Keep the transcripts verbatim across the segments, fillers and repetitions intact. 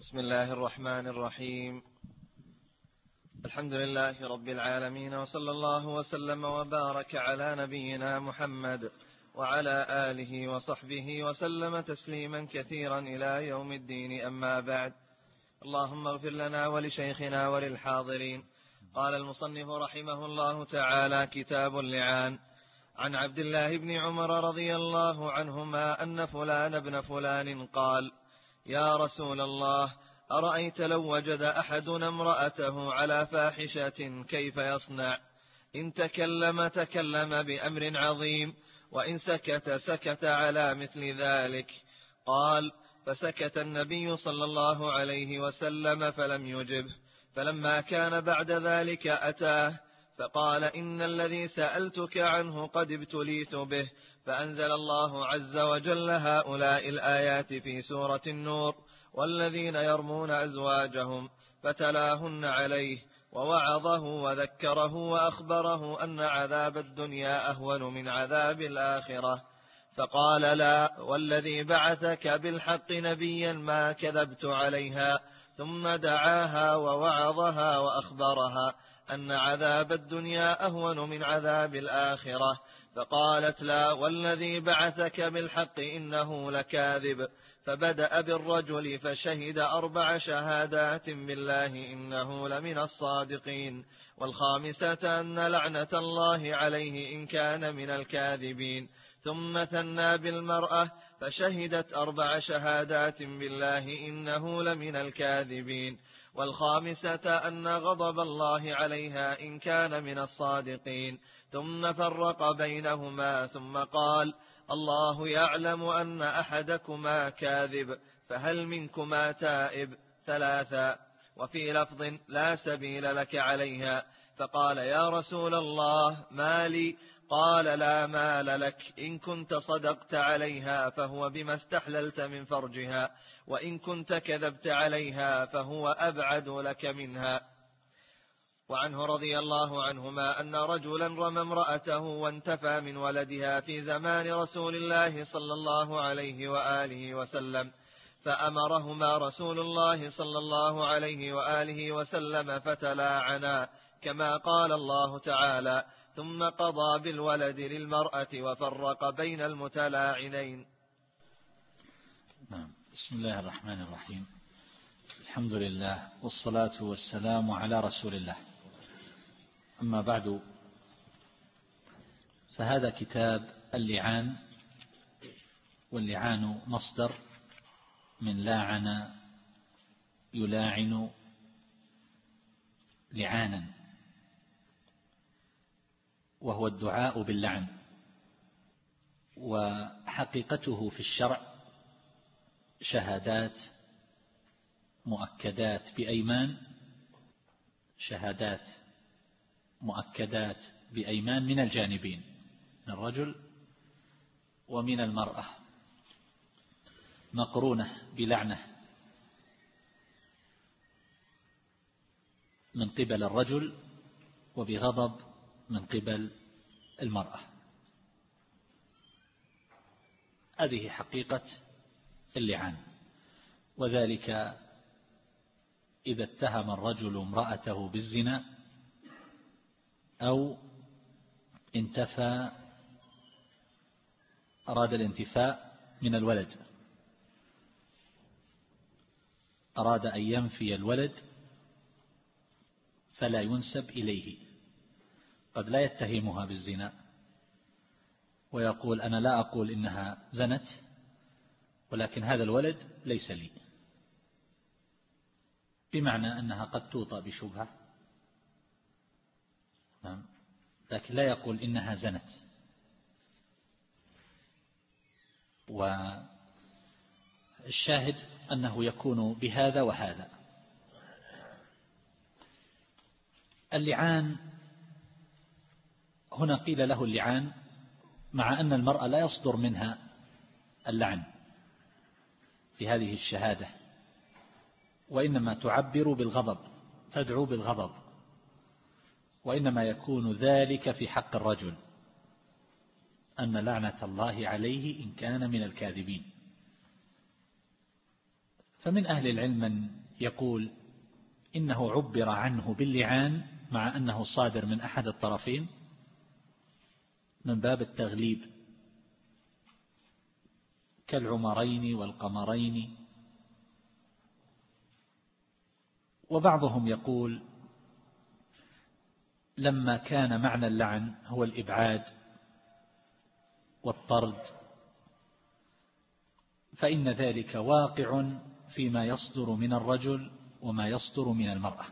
بسم الله الرحمن الرحيم. الحمد لله رب العالمين، وصلى الله وسلم وبارك على نبينا محمد وعلى آله وصحبه وسلم تسليما كثيرا إلى يوم الدين. أما بعد، اللهم اغفر لنا ولشيخنا وللحاضرين. قال المصنف رحمه الله تعالى: كتاب اللعان. عن عبد الله بن عمر رضي الله عنهما أن فلان ابن فلان قال: يا رسول الله، أرأيت لو وجد أحدنا امرأته على فاحشة كيف يصنع؟ إن تكلم تكلم بأمر عظيم، وإن سكت سكت على مثل ذلك. قال: فسكت النبي صلى الله عليه وسلم فلم يجبه. فلما كان بعد ذلك أتاه فقال: إن الذي سألتك عنه قد ابتليت به. فأنزل الله عز وجل هؤلاء الآيات في سورة النور: والذين يرمون أزواجهم، فتلاهن عليه ووعظه وذكره وأخبره أن عذاب الدنيا أهون من عذاب الآخرة. فقال: لا والذي بعثك بالحق نبيا ما كذبت عليها. ثم دعاها ووعظها وأخبرها أن عذاب الدنيا أهون من عذاب الآخرة. فقالت: لا والذي بعثك بالحق إنه لكاذب. فبدأ بالرجل فشهد أربع شهادات بالله إنه لمن الصادقين، والخامسة أن لعنة الله عليه إن كان من الكاذبين. ثم ثنى بالمرأة فشهدت أربع شهادات بالله إنه لمن الكاذبين، والخامسة أن غضب الله عليها إن كان من الصادقين. ثم فرق بينهما ثم قال: الله يعلم أن أحدكما كاذب، فهل منكما تائب؟ ثلاثا. وفي لفظ: لا سبيل لك عليها. فقال: يا رسول الله، ما لي؟ قال: لا مال لك. إن كنت صدقت عليها فهو بما استحللت من فرجها، وإن كنت كذبت عليها فهو أبعد لك منها. وعنه رضي الله عنهما أن رجلا رمى امرأته وانتفى من ولدها في زمان رسول الله صلى الله عليه وآله وسلم، فأمرهما رسول الله صلى الله عليه وآله وسلم فتلاعنا، كما قال الله تعالى: ثم قضى بالولد للمرأة وفرق بين المتلاعنين. نعم. بسم الله الرحمن الرحيم. الحمد لله والصلاة والسلام على رسول الله. أما بعد، فهذا كتاب اللعان، واللعان مصدر من لاعن يلاعن لعانا، وهو الدعاء باللعن. وحقيقته في الشرع شهادات مؤكدات بأيمان، شهادات مؤكدات بأيمان من الجانبين، من الرجل ومن المرأة، مقرونة بلعنة من قبل الرجل وبغضب من قبل المرأة. هذه حقيقة اللعان. وذلك إذا اتهم الرجل امرأته بالزنا أو انتفى أراد الانتفاء من الولد، أراد أن ينفي الولد فلا ينسب إليه. قد لا يتهمها بالزنا ويقول: أنا لا أقول إنها زنت، ولكن هذا الولد ليس لي، بمعنى أنها قد توطأ بشبهة، لكن لا يقول إنها زنت. والشاهد أنه يكون بهذا وهذا. اللعان هنا قيل له اللعان مع أن المرأة لا يصدر منها اللعن في هذه الشهادة، وإنما تعبر بالغضب، تدعو بالغضب، وإنما يكون ذلك في حق الرجل، أن لعنة الله عليه إن كان من الكاذبين. فمن أهل العلم من يقول إنه عبر عنه باللعان مع أنه صادر من أحد الطرفين من باب التغليب كالعمرين والقمرين. وبعضهم يقول لما كان معنى اللعن هو الإبعاد والطرد فإن ذلك واقع فيما يصدر من الرجل وما يصدر من المرأة.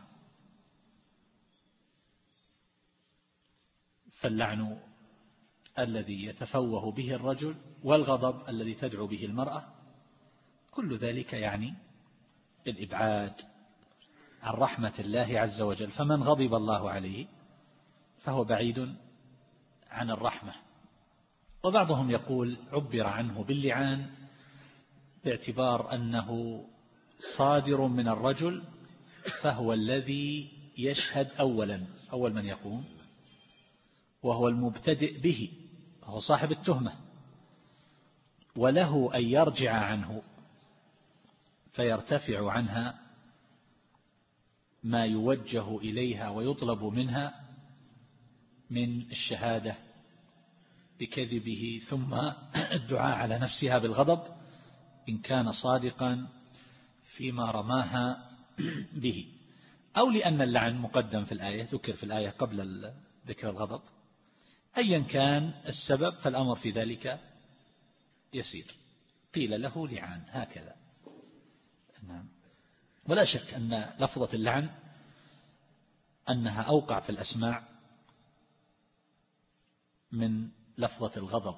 فاللعن الذي يتفوه به الرجل والغضب الذي تدعو به المرأة كل ذلك يعني الإبعاد عن رحمة الله عز وجل. فمن غضب الله عليه فهو بعيد عن الرحمة. وبعضهم يقول عبر عنه باللعان باعتبار أنه صادر من الرجل فهو الذي يشهد أولا أول من يقوم وهو المبتدئ به وهو صاحب التهمة وله أن يرجع عنه فيرتفع عنها ما يوجه إليها ويطلب منها من الشهادة بكذبه ثم الدعاء على نفسها بالغضب إن كان صادقا فيما رماها به، أو لأن اللعن مقدم في الآية ذكر في الآية قبل ذكر الغضب. أيا كان السبب فالأمر في ذلك يسير. قيل له لعان هكذا. نعم. ولا شك أن لفظة اللعن أنها أوقع في الأسماع من لفظة الغضب.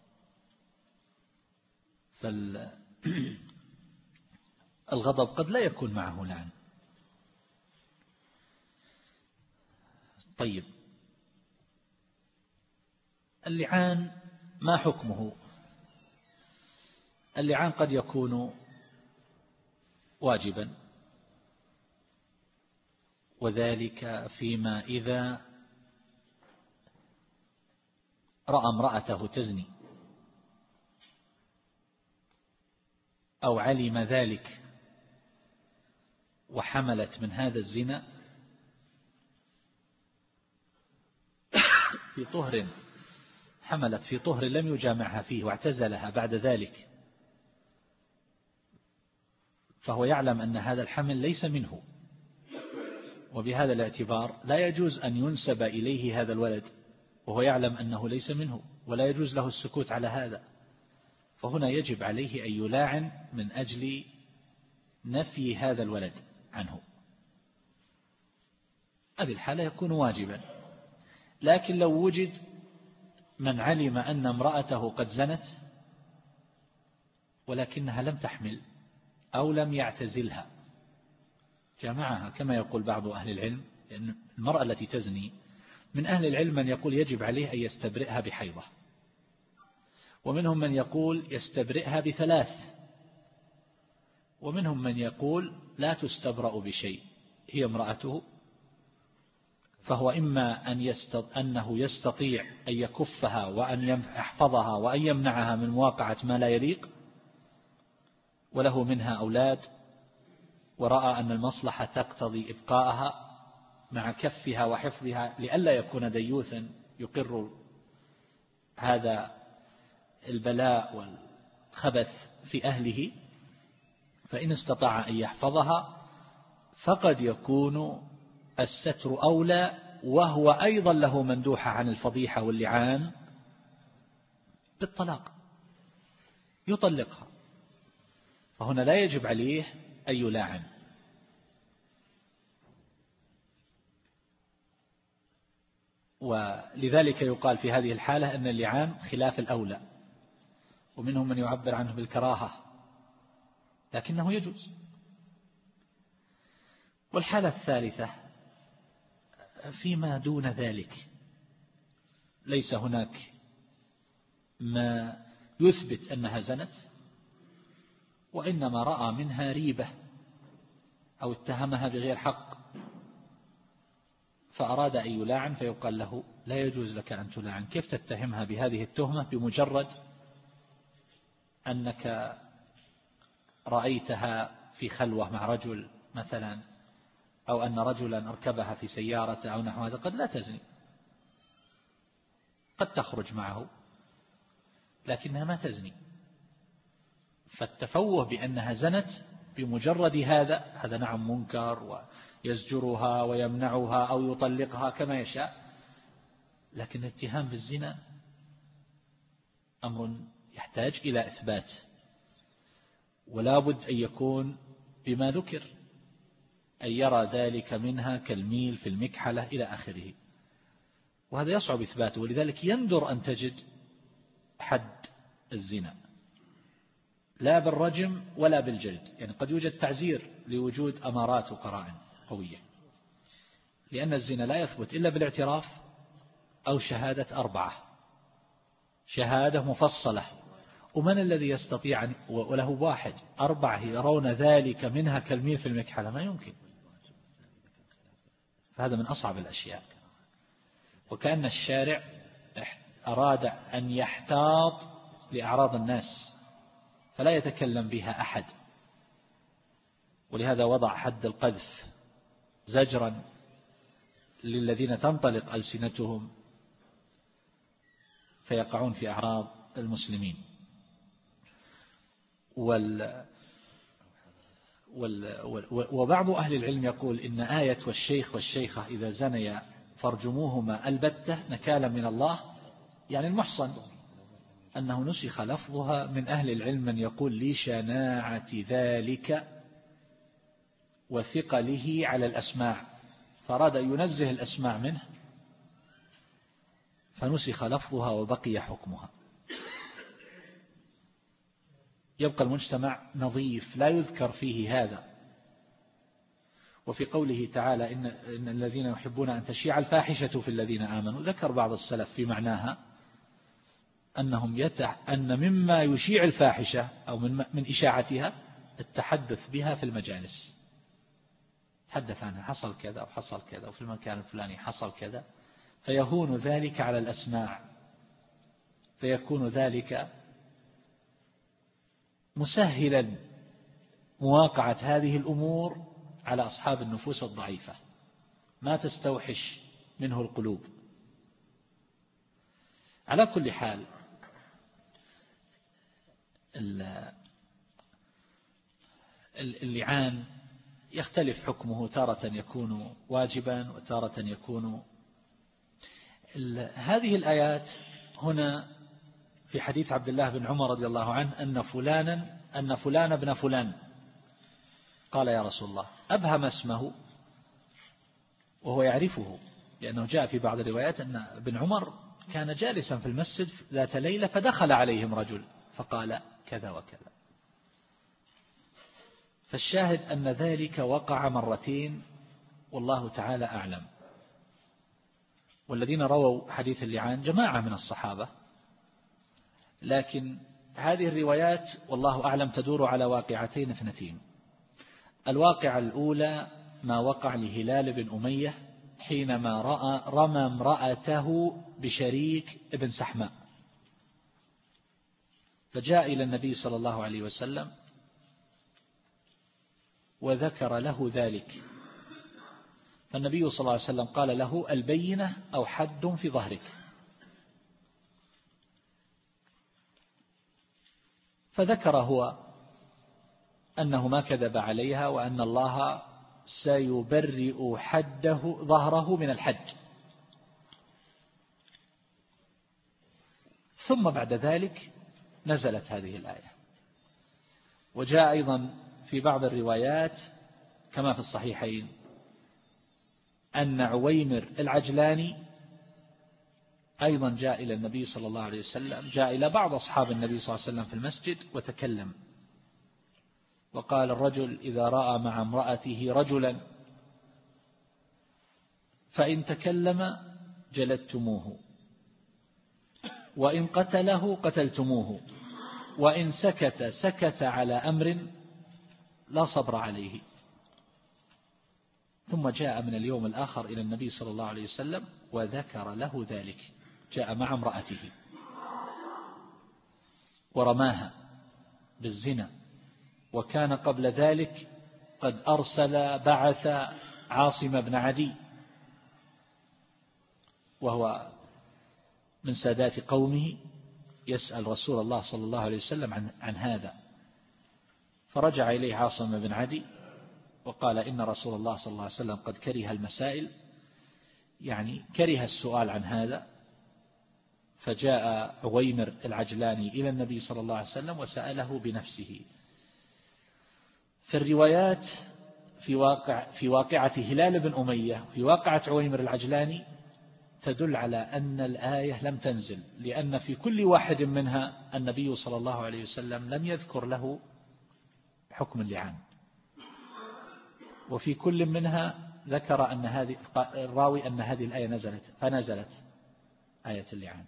فالغضب قد لا يكون معه لعن. طيب اللعان ما حكمه؟ اللعان قد يكون واجبا وذلك فيما إذا رأى امرأته تزني أو علم ذلك وحملت من هذا الزنا في طهر حملت في طهر لم يجامعها فيه واعتزلها بعد ذلك فهو يعلم أن هذا الحمل ليس منه، وبهذا الاعتبار لا يجوز أن ينسب إليه هذا الولد وهو يعلم أنه ليس منه ولا يجوز له السكوت على هذا. فهنا يجب عليه أن يلاعن من أجل نفي هذا الولد عنه. هذه الحالة يكون واجبا. لكن لو وجد من علم أن امرأته قد زنت ولكنها لم تحمل أو لم يعتزلها جامعها كما يقول بعض أهل العلم، لأن المرأة التي تزني من أهل العلم من يقول يجب عليه أن يستبرئها بحيضة، ومنهم من يقول يستبرئها بثلاث، ومنهم من يقول لا تستبرأ بشيء هي امرأته، فهو إما أن يستط... أنه يستطيع أن يكفها وأن يحفظها وأن يمنعها من مواقعة ما لا يليق وله منها أولاد ورأى أن المصلحة تقتضي إبقاءها مع كفها وحفظها لئلا يكون ديوثا يقر هذا البلاء والخبث في أهله، فإن استطاع أن يحفظها فقد يكون الستر أولى، وهو أيضا له مندوحة عن الفضيحة واللعان بالطلاق يطلقها، فهنا لا يجب عليه أن يلاعن. ولذلك يقال في هذه الحالة أن اللعان خلاف الأولى، ومنهم من يعبر عنه بالكراهة لكنه يجوز. والحالة الثالثة فيما دون ذلك ليس هناك ما يثبت أنها زنت وإنما رأى منها ريبة أو اتهمها بغير حق فأراد أن يلاعن، فيقال له لا يجوز لك أن تلاعن. كيف تتهمها بهذه التهمة بمجرد أنك رأيتها في خلوة مع رجل مثلا، أو أن رجلا أركبها في سيارة أو نحو هذا، قد لا تزني، قد تخرج معه لكنها ما تزني. فالتفوه بأنها زنت بمجرد هذا هذا نعم منكر، ويزجرها ويمنعها أو يطلقها كما يشاء، لكن الاتهام بالزنا أمر يحتاج إلى إثبات، ولا بد أن يكون بما ذكر، أن يرى ذلك منها كالميل في المكحلة إلى آخره، وهذا يصعب إثباته. ولذلك يندر أن تجد حد الزنا لا بالرجم ولا بالجلد، يعني قد يوجد تعزير لوجود أمارات وقرائن قوية، لأن الزنا لا يثبت إلا بالاعتراف أو شهادة أربعة، شهادة مفصلة. ومن الذي يستطيع، وله واحد أربعة يرون ذلك منها كالميل في المكحلة؟ ما يمكن. فهذا من أصعب الأشياء. وكأن الشارع أراد أن يحتاط لأعراض الناس فلا يتكلم بها أحد، ولهذا وضع حد القذف زجرا للذين تنطلق ألسنتهم فيقعون في أعراض المسلمين. وال وال وبعض أهل العلم يقول إن آية والشيخ والشيخة إذا زنيا فارجموهما البتة نكالا من الله، يعني المحصن، أنه نسخ لفظها. من أهل العلم من يقول لشناعة ذلك وثقله على الأسماع، فأراد أن ينزه الأسماع منه فنسخ لفظها وبقي حكمها. يبقى المجتمع نظيف لا يذكر فيه هذا. وفي قوله تعالى إن, إن الذين يحبون أن تشيع الفاحشة في الذين آمنوا، ذكر بعض السلف في معناها أنهم يتح أن مما يشيع الفاحشة أو من, من إشاعتها التحدث بها في المجالس، تحدث عنها حصل كذا وحصل كذا وفي المكان الفلاني حصل كذا، فيهون ذلك على الأسماع، فيكون ذلك مسهلا مواقعة هذه الأمور على أصحاب النفوس الضعيفة ما تستوحش منه القلوب. على كل حال اللعان يختلف حكمه، تارة يكون واجبا وتارة يكون. هذه الآيات هنا في حديث عبد الله بن عمر رضي الله عنه أن فلانا أن فلان ابن فلان قال يا رسول الله، أبهم اسمه وهو يعرفه، لأنه جاء في بعض الروايات أن ابن عمر كان جالسا في المسجد ذات ليلة فدخل عليهم رجل فقال كذا وكذا. فالشاهد أن ذلك وقع مرتين والله تعالى أعلم. والذين رووا حديث اللعان جماعة من الصحابة، لكن هذه الروايات والله أعلم تدور على واقعتين اثنتين. الواقعة الأولى ما وقع لهلال بن أمية حينما رأى رمى امرأته بشريك ابن سحماء، فجاء إلى النبي صلى الله عليه وسلم وذكر له ذلك، فالنبي صلى الله عليه وسلم قال له البينة أو حد في ظهرك، فذكر هو أنه ما كذب عليها وأن الله سيبرئ حده ظهره من الحج. ثم بعد ذلك نزلت هذه الآية. وجاء أيضا في بعض الروايات كما في الصحيحين أن عويمر العجلاني أيضا جاء إلى النبي صلى الله عليه وسلم، جاء إلى بعض أصحاب النبي صلى الله عليه وسلم في المسجد وتكلم وقال الرجل إذا رأى مع امرأته رجلا فإن تكلم جلدتموه، وإن قتله قتلتموه، وإن سكت سكت على أمر لا صبر عليه. ثم جاء من اليوم الآخر إلى النبي صلى الله عليه وسلم وذكر له ذلك، جاء مع امرأته ورماها بالزنا وكان قبل ذلك قد أرسل بعث عاصم بن عدي وهو من سادات قومه يسأل رسول الله صلى الله عليه وسلم عن, عن هذا، فرجع إليه عاصم بن عدي وقال إن رسول الله صلى الله عليه وسلم قد كره المسائل، يعني كره السؤال عن هذا. فجاء عويمر العجلاني إلى النبي صلى الله عليه وسلم وسأله بنفسه. في الروايات في واقع في واقعة هلال بن أمية في واقعة عويمر العجلاني تدل على أن الآية لم تنزل، لأن في كل واحد منها النبي صلى الله عليه وسلم لم يذكر له حكم اللعان، وفي كل منها ذكر أن هذه الراوي أن هذه الآية نزلت فنزلت آية اللعان.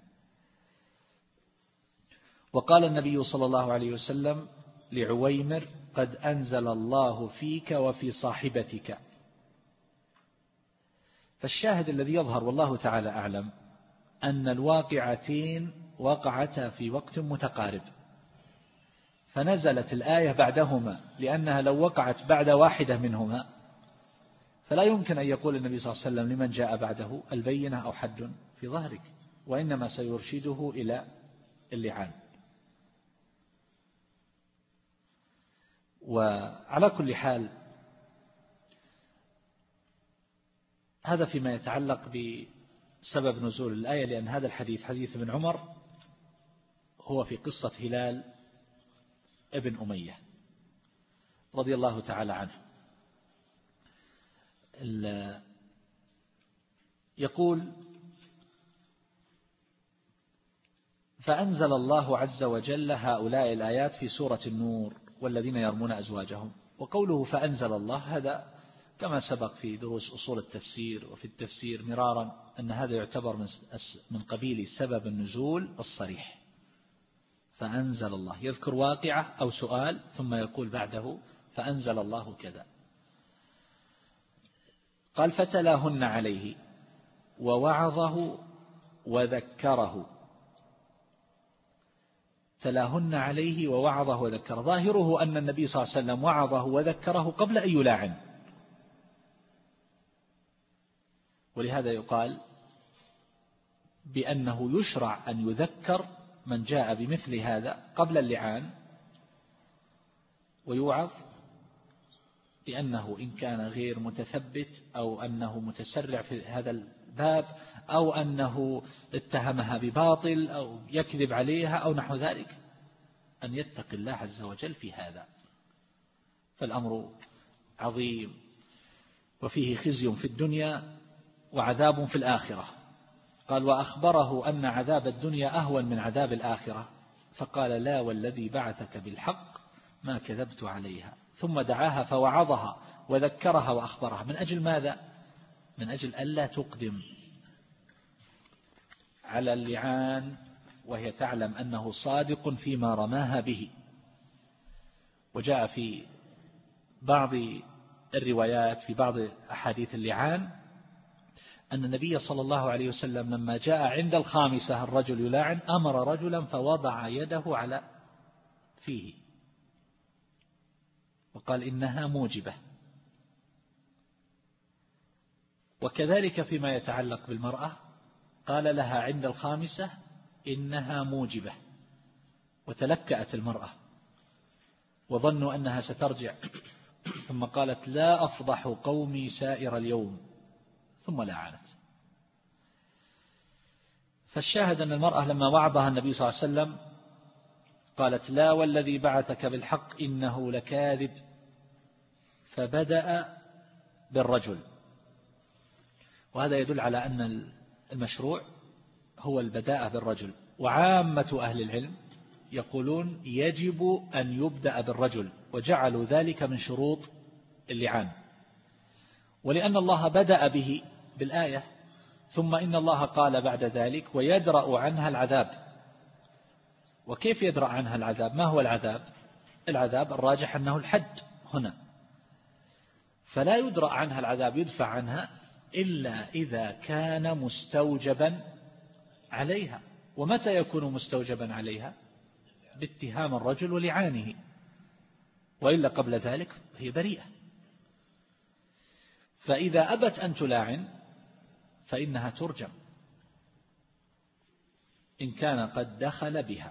وقال النبي صلى الله عليه وسلم لعويمر قد أنزل الله فيك وفي صاحبتك. فالشاهد الذي يظهر والله تعالى أعلم أن الواقعتين وقعتا في وقت متقارب، فنزلت الآية بعدهما، لأنها لو وقعت بعد واحدة منهما فلا يمكن أن يقول النبي صلى الله عليه وسلم لمن جاء بعده البينة أو حد في ظهرك، وإنما سيرشده إلى اللعان. وعلى كل حال هذا فيما يتعلق بسبب نزول الآية، لأن هذا الحديث حديث ابن عمر هو في قصة هلال ابن أمية رضي الله تعالى عنه. يقول فأنزل الله عز وجل هؤلاء الآيات في سورة النور والذين يرمون أزواجهم. وقوله فأنزل الله هذا كما سبق في دروس أصول التفسير وفي التفسير مرارا أن هذا يعتبر من قبيل سبب النزول الصريح. فأنزل الله يذكر واقعة أو سؤال ثم يقول بعده فأنزل الله كذا. قال فتلاهن عليه ووعظه وذكره. تلاهن عليه ووعظه وذكره، ظاهره أن النبي صلى الله عليه وسلم وعظه وذكره قبل أن يلاعن، ولهذا يقال بأنه يشرع أن يذكر من جاء بمثل هذا قبل اللعان ويوعظ، لأنه إن كان غير متثبت أو أنه متسرع في هذا الباب أو أنه اتهمها بباطل أو يكذب عليها أو نحو ذلك أن يتقي الله عز وجل في هذا. فالأمر عظيم وفيه خزي في الدنيا وعذاب في الآخرة. قال وأخبره أن عذاب الدنيا أهون من عذاب الآخرة، فقال لا والذي بعثك بالحق ما كذبت عليها، ثم دعاها فوعظها وذكرها وأخبرها. من أجل ماذا؟ من أجل ألا تقدم على اللعان وهي تعلم أنه صادق فيما رماها به. وجاء في بعض الروايات في بعض أحاديث اللعان أن النبي صلى الله عليه وسلم لما جاء عند الخامسة الرجل يلاعن أمر رجلا فوضع يده على فيه وقال إنها موجبة. وكذلك فيما يتعلق بالمرأة قال لها عند الخامسة إنها موجبة، وتلكأت المرأة وظنوا أنها سترجع، ثم قالت لا أفضح قومي سائر اليوم، ثم لعنت. فالشاهد أن المرأة لما وعظها النبي صلى الله عليه وسلم قالت لا والذي بعثك بالحق إنه لكاذب، فبدأ بالرجل. وهذا يدل على أن المشروع هو البداءة بالرجل. وعامة أهل العلم يقولون يجب أن يبدأ بالرجل، وجعلوا ذلك من شروط اللعان، ولأن الله بدأ به بالآية، ثم إن الله قال بعد ذلك ويدرأ عنها العذاب. وكيف يدرأ عنها العذاب؟ ما هو العذاب؟ العذاب الراجح أنه الحد هنا، فلا يدرأ عنها العذاب يدفع عنها إلا إذا كان مستوجبا عليها. ومتى يكون مستوجبا عليها؟ باتهام الرجل ولعانه. وإلا قبل ذلك هي بريئة. فإذا أبت أن تلاعن فإنها ترجم إن كان قد دخل بها،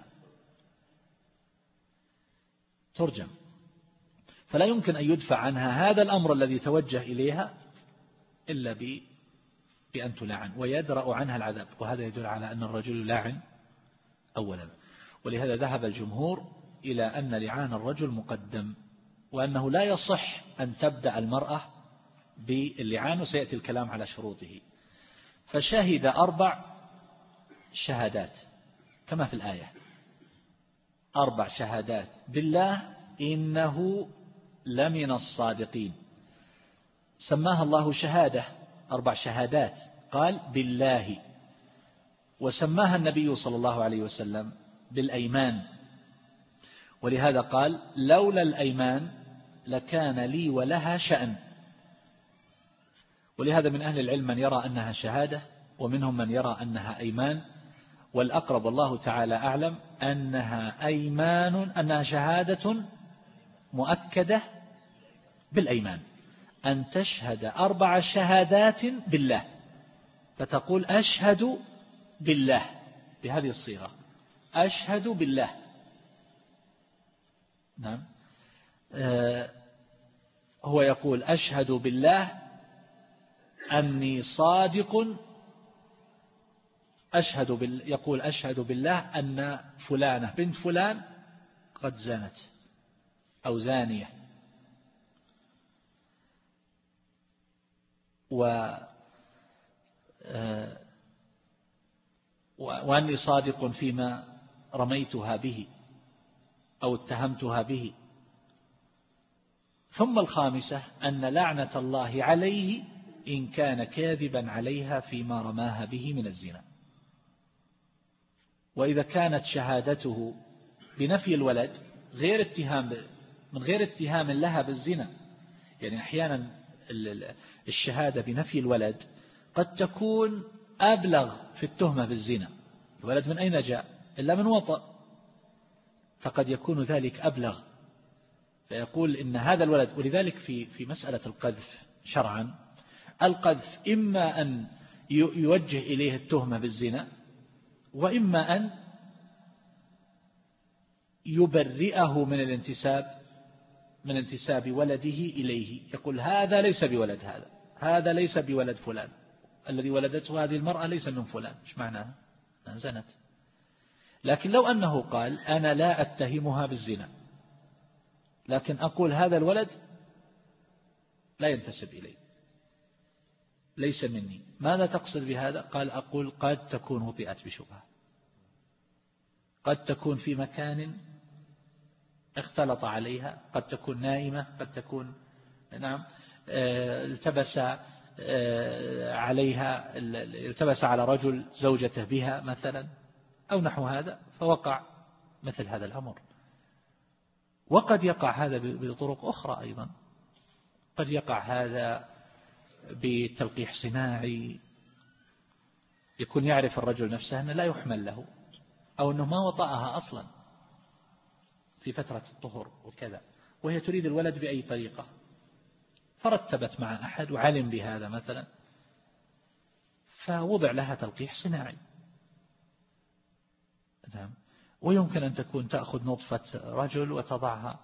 ترجم، فلا يمكن أن يدفع عنها هذا الأمر الذي توجه إليها إلا بأن تلاعن ويدرأ عنها العذاب. وهذا يدل على أن الرجل يلاعن أولا. ولهذا ذهب الجمهور إلى أن لعان الرجل مقدم، وأنه لا يصح أن تبدأ المرأة باللعان، وسيأتي الكلام على شروطه. فشهد أربع شهادات كما في الآية، أربع شهادات بالله إنه لمن الصادقين، سماها الله شهادة، أربع شهادات قال بالله، وسماها النبي صلى الله عليه وسلم بالأيمان. ولهذا قال لولا الأيمان لكان لي ولها شأن. ولهذا من أهل العلم من يرى أنها شهادة، ومنهم من يرى أنها أيمان، والأقرب والله تعالى أعلم أنها أيمان، أنها شهادة مؤكدة بالأيمان، أن تشهد أربع شهادات بالله، فتقول أشهد بالله بهذه الصيغة، أشهد بالله. نعم، آه هو يقول أشهد بالله أني صادق، أشهد بال... يقول أشهد بالله أن فلانة بنت فلان قد زانت أو زانية، و... آه... وأني صادق فيما رميتها به أو اتهمتها به. ثم الخامسة أن لعنة الله عليه إن كان كاذبا عليها فيما رماها به من الزنا. وإذا كانت شهادته بنفي الولد غير اتهام، من غير اتهام لها بالزنا، يعني أحيانا الشهادة بنفي الولد قد تكون أبلغ في التهمة بالزنا، الولد من أين جاء إلا من وطأ، فقد يكون ذلك أبلغ، فيقول إن هذا الولد. ولذلك في في مسألة القذف شرعا، القذف إما أن يوجه إليه التهمة بالزنا، وإما أن يبرئه من الانتساب من انتساب ولده إليه، يقول هذا ليس بولد هذا هذا ليس بولد فلان، الذي ولدته هذه المرأة ليس من فلان. إيش معناها؟ زنت. لكن لو أنه قال أنا لا أتهمها بالزنا، لكن أقول هذا الولد لا ينتسب إلي، ليس مني، ماذا تقصد بهذا؟ قال أقول قد تكون وطئت بشبهة، قد تكون في مكان اختلط عليها، قد تكون نائمة، قد تكون نعم التبس عليها، التبس على رجل زوجته بها مثلا أو نحو هذا، فوقع مثل هذا الأمر. وقد يقع هذا بطرق أخرى أيضا، قد يقع هذا بتلقيح صناعي، يكون يعرف الرجل نفسه أنه لا يحمل له، أو أنه ما وطأها أصلا في فترة الطهر وكذا، وهي تريد الولد بأي طريقة، فرتبت مع أحد وعلم بهذا مثلا، فوضع لها تلقيح صناعي. نعم. ويمكن أن تكون تأخذ نطفة رجل وتضعها،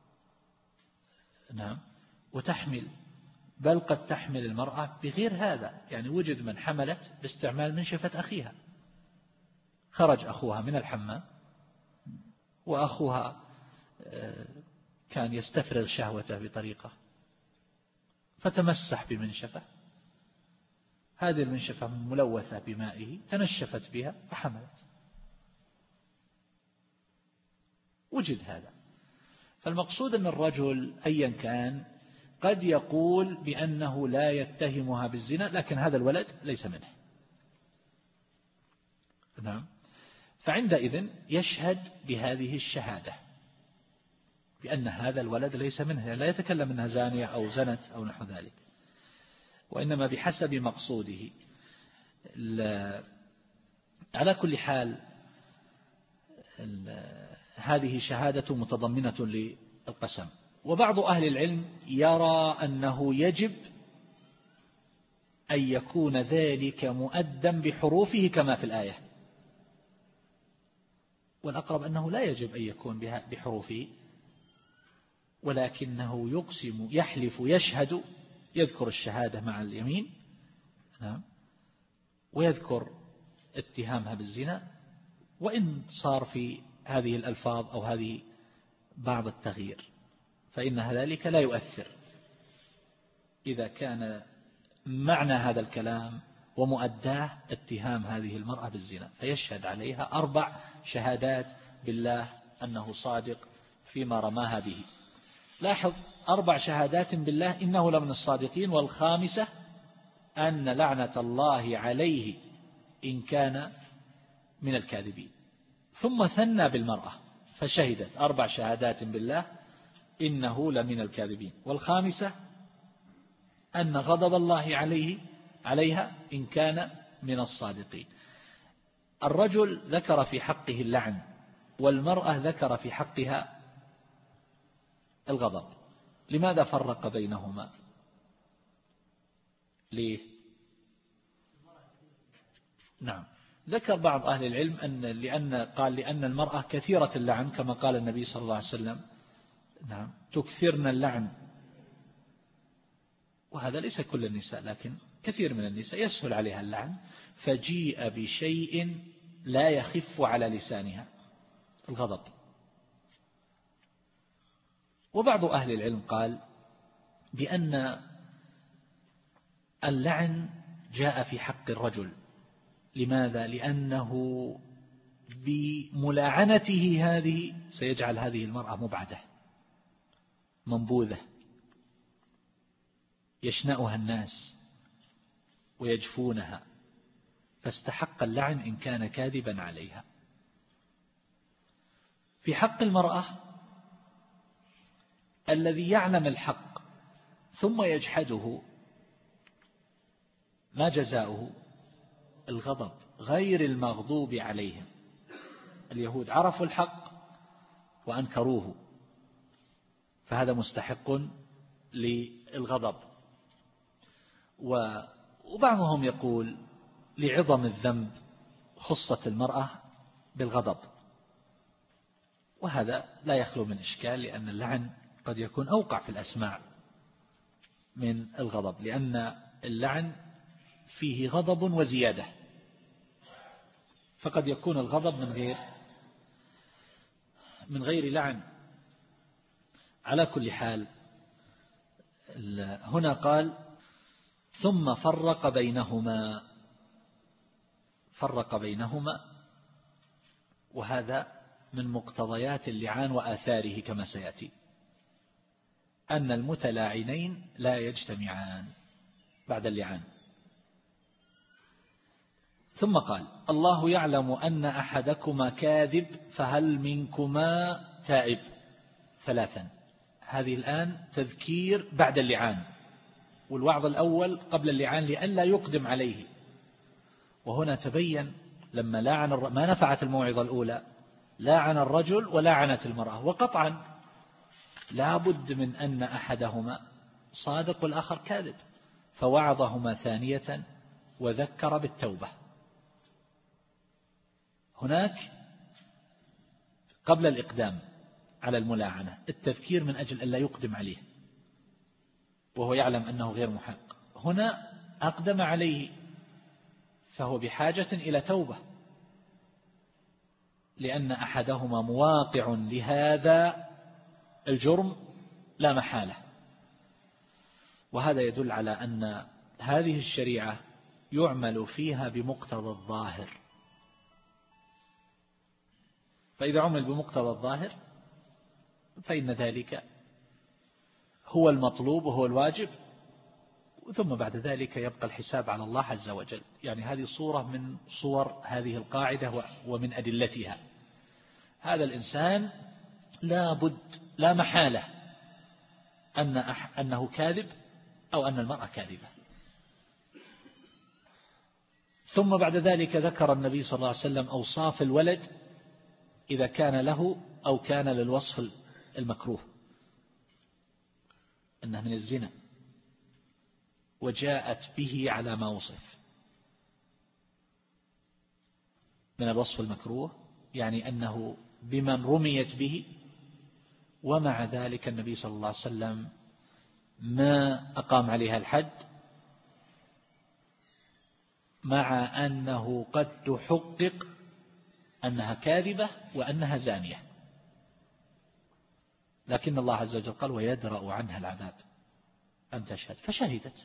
نعم، وتحمل، بل قد تحمل المرأة بغير هذا. يعني وجد من حملت باستعمال منشفة أخيها، خرج أخوها من الحمام وأخوها كان يستفرغ شهوته بطريقة، فتمسح بمنشفة، هذه المنشفة ملوثة بمائه، تنشفت بها فحملت. وجد هذا. فالمقصود أن الرجل أيا كان قد يقول بأنه لا يتهمها بالزنا، لكن هذا الولد ليس منه. نعم. فعندئذ يشهد بهذه الشهادة بأن هذا الولد ليس منه، لا يتكلم أنها زانية أو زنت أو نحو ذلك، وإنما بحسب مقصوده. على كل حال هذه شهادة متضمنة للقسم، وبعض أهل العلم يرى أنه يجب أن يكون ذلك مؤدًا بحروفه كما في الآية، والأقرب أنه لا يجب أن يكون بحروفه، ولكنه يقسم يحلف يشهد، يذكر الشهادة مع اليمين، نعم، ويذكر اتهامها بالزنا، وإن صار في هذه الألفاظ أو هذه بعض التغيير فإن ذلك لا يؤثر إذا كان معنى هذا الكلام ومؤداه اتهام هذه المرأة بالزنا، فيشهد عليها أربع شهادات بالله أنه صادق فيما رماها به. لاحظ، أربع شهادات بالله إنه لمن الصادقين، والخامسة أن لعنة الله عليه إن كان من الكاذبين. ثم ثنى بالمرأة فشهدت أربع شهادات بالله إنه لمن الكاذبين، والخامسة أن غضب الله عليه عليها إن كان من الصادقين. الرجل ذكر في حقه اللعن، والمرأة ذكر في حقها الغضب. لماذا فرق بينهما؟ ليه؟ نعم، ذكر بعض أهل العلم أن لأن قال لأن المرأة كثيرة اللعن، كما قال النبي صلى الله عليه وسلم نعم تكثرن اللعن، وهذا ليس كل النساء لكن كثير من النساء يسهل عليها اللعن، فجيء بشيء لا يخف على لسانها، الغضب. وبعض أهل العلم قال بأن اللعن جاء في حق الرجل. لماذا؟ لأنه بملاعنته هذه سيجعل هذه المرأة مبعدة منبوذة يشنأها الناس ويجفونها، فاستحق اللعن إن كان كاذبا عليها. في حق المرأة الذي يعلم الحق ثم يجحده ما جزاؤه؟ الغضب، غير المغضوب عليهم. اليهود عرفوا الحق وأنكروه، فهذا مستحق للغضب. وبعضهم يقول لعظم الذنب خصت المرأة بالغضب، وهذا لا يخلو من إشكال، لأن اللعن قد يكون أوقع في الأسماع من الغضب، لأن اللعن فيه غضب وزيادة، فقد يكون الغضب من غير من غير لعن. على كل حال هنا قال ثم فرق بينهما، فرق بينهما، وهذا من مقتضيات اللعان وآثاره كما سيأتي، أن المتلاعنين لا يجتمعان بعد اللعان. ثم قال الله يعلم أن أحدكما كاذب فهل منكما تائب، ثلاثا. هذه الآن تذكير بعد اللعان، والوعظ الأول قبل اللعان لئلا يقدم عليه. وهنا تبين لما لاعن ما نفعت الموعظة الأولى، لاعن الرجل ولاعنت المرأة، وقطعا لا بد من أن أحدهما صادق والآخر كاذب، فوعظهما ثانية وذكر بالتوبة. هناك قبل الإقدام على الملاعنة التذكير من أجل أن لا يقدم عليه وهو يعلم أنه غير محق. هنا أقدم عليه فهو بحاجة إلى توبة، لأن أحدهما مواقع لهذا الجرم لا محالة. وهذا يدل على أن هذه الشريعة يعمل فيها بمقتضى الظاهر، فإذا عمل بمقتضى الظاهر فإن ذلك هو المطلوب وهو الواجب، ثم بعد ذلك يبقى الحساب على الله عز وجل. يعني هذه صورة من صور هذه القاعدة ومن أدلتها. هذا الإنسان لا بد لا محالة أن أنه كاذب أو أن المرأة كاذبة. ثم بعد ذلك ذكر النبي صلى الله عليه وسلم أوصاف الولد إذا كان له أو كان للوصف المكروه. أنه من الزنا وجاءت به على ما وصف من الوصف المكروه، يعني أنه بمن رميت به، ومع ذلك النبي صلى الله عليه وسلم ما أقام عليها الحد، مع أنه قد تحقق أنها كاذبة وأنها زانية، لكن الله عز وجل قال ويدرأ عنها العذاب أن تشهد، فشهدت.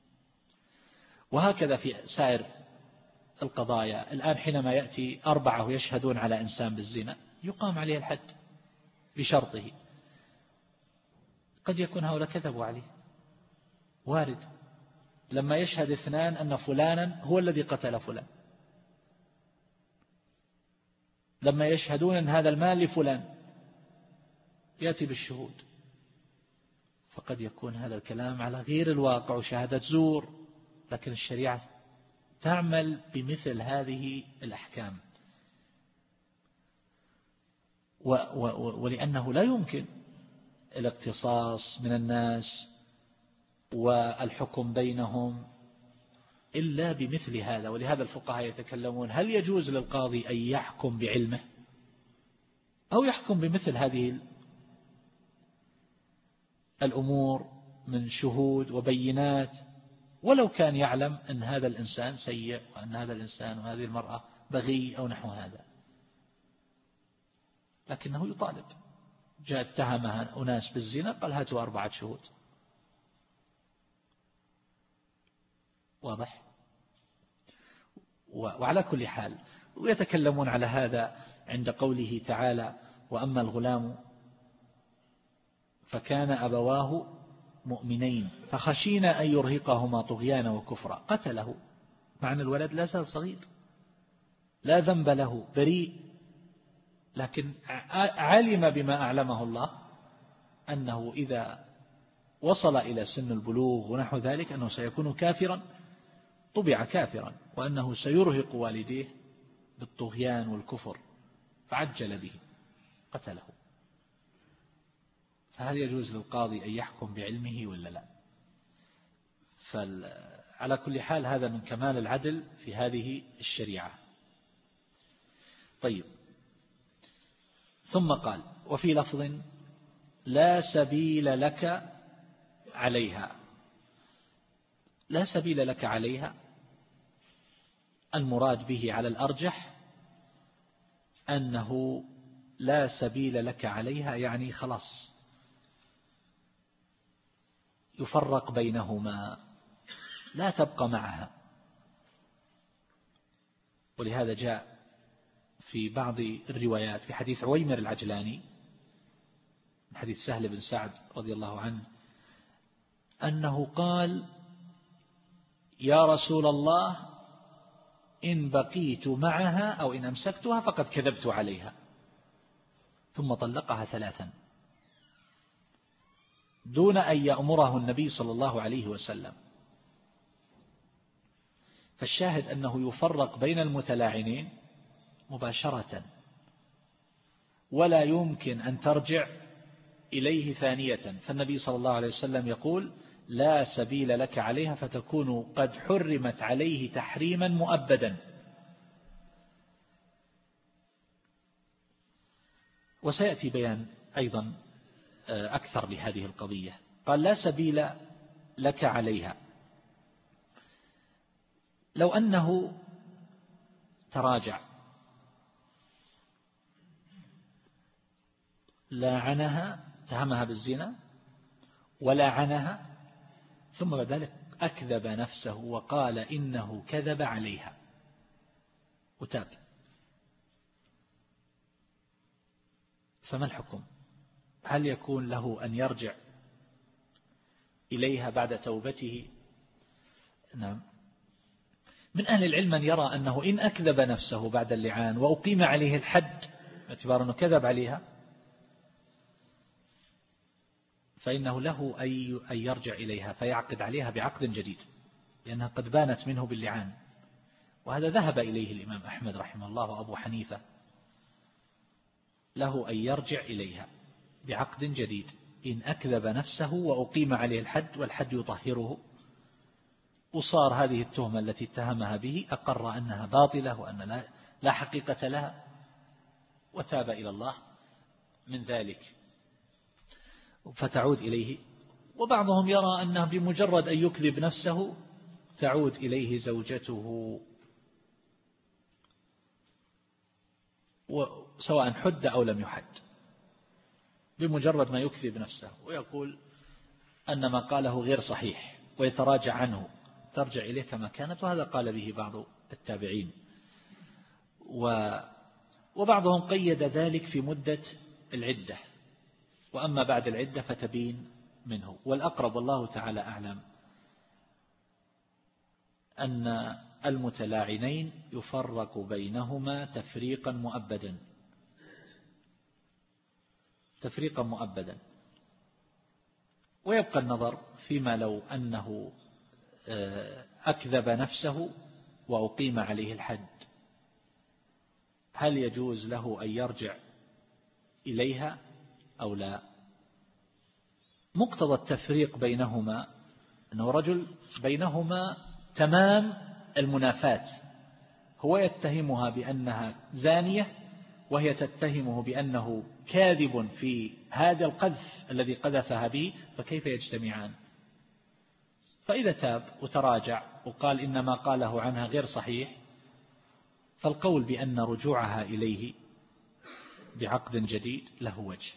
وهكذا في سائر القضايا. الآن حينما يأتي أربعة يشهدون على إنسان بالزنا يقام عليه الحد بشرطه، قد يكون هؤلاء كذبوا عليه، وارد. لما يشهد اثنان أن فلانا هو الذي قتل فلان، لما يشهدون أن هذا المال لفلان يأتي بالشهود، فقد يكون هذا الكلام على غير الواقع وشهادة زور، لكن الشريعة تعمل بمثل هذه الأحكام. و و ولأنه لا يمكن الاقتصاص من الناس والحكم بينهم إلا بمثل هذا. ولهذا الفقهاء يتكلمون هل يجوز للقاضي أن يحكم بعلمه أو يحكم بمثل هذه الأمور من شهود وبينات، ولو كان يعلم أن هذا الإنسان سيء وأن هذا الإنسان وهذه المرأة بغي أو نحو هذا، لكنه يطالب. جاء اتهمها أناس بالزنا قال هاتوا أربعة شهود. واضح؟ وعلى كل حال ويتكلمون على هذا عند قوله تعالى وأما الغلام فكان أبواه مؤمنين فخشينا أن يرهقهما طغيانا وكفرا، قتله، مع أن الولد لا زال صغير لا ذنب له بريء، لكن علم بما أعلمه الله أنه إذا وصل إلى سن البلوغ ونحو ذلك أنه سيكون كافرا، طبع كافرا، وأنه سيرهق والديه بالطغيان والكفر، فعجل به قتله. فهل يجوز للقاضي أن يحكم بعلمه ولا لا؟ فعلى كل حال هذا من كمال العدل في هذه الشريعة. طيب، ثم قال وفي لفظ لا سبيل لك عليها. لا سبيل لك عليها المراد به على الأرجح أنه لا سبيل لك عليها، يعني خلاص يفرق بينهما، لا تبقى معها. ولهذا جاء في بعض الروايات في حديث عويمر العجلاني حديث سهل بن سعد رضي الله عنه أنه قال يا رسول الله إن بقيت معها أو إن أمسكتها فقد كذبت عليها، ثم طلقها ثلاثا دون أن يأمره النبي صلى الله عليه وسلم. فالشاهد أنه يفرق بين المتلاعنين مباشرة، ولا يمكن أن ترجع إليه ثانية. فالنبي صلى الله عليه وسلم يقول لا سبيل لك عليها، فتكون قد حرمت عليه تحريما مؤبدا. وسيأتي بيان أيضا أكثر لهذه القضية. قال لا سبيل لك عليها، لو أنه تراجع لاعنها، اتهمها بالزنا ولاعنها، ثم بعد ذلك أكذب نفسه وقال إنه كذب عليها وتاب، فما الحكم؟ هل يكون له أن يرجع إليها بعد توبته؟ نعم. من أهل العلم من يرى أنه إن أكذب نفسه بعد اللعان وأقيم عليه الحد باعتبار أنه كذب عليها فإنه له أن يرجع إليها فيعقد عليها بعقد جديد، لأنها قد بانت منه باللعان. وهذا ذهب إليه الإمام أحمد رحمه الله وأبو حنيفة، له أن يرجع إليها بعقد جديد إن أكذب نفسه وأقيم عليه الحد والحد يطهره، وصار هذه التهمة التي اتهمها به أقر أنها باطلة وأن لا, لا حقيقة لها، وتاب إلى الله من ذلك فتعود إليه. وبعضهم يرى أنه بمجرد أن يكذب نفسه تعود إليه زوجته، سواء حد أو لم يحد، بمجرد ما يكذب نفسه ويقول أن ما قاله غير صحيح ويتراجع عنه ترجع إليه كما كانت. وهذا قال به بعض التابعين. وبعضهم قيد ذلك في مدة العدة، وأما بعد العدة فتبين منه. والأقرب والله تعالى أعلم أن المتلاعنين يفرق بينهما تفريقا مؤبدا، تفريقا مؤبدا. ويبقى النظر فيما لو أنه أكذب نفسه وأقيم عليه الحد، هل يجوز له أن يرجع إليها أو لا؟ مقتضى التفريق بينهما أنه رجل بينهما تمام المنافات، هو يتهمها بأنها زانية وهي تتهمه بأنه كاذب في هذا القذف الذي قذفها به، فكيف يجتمعان؟ فإذا تاب وتراجع وقال إن ما قاله عنها غير صحيح، فالقول بأن رجوعها إليه بعقد جديد له وجه،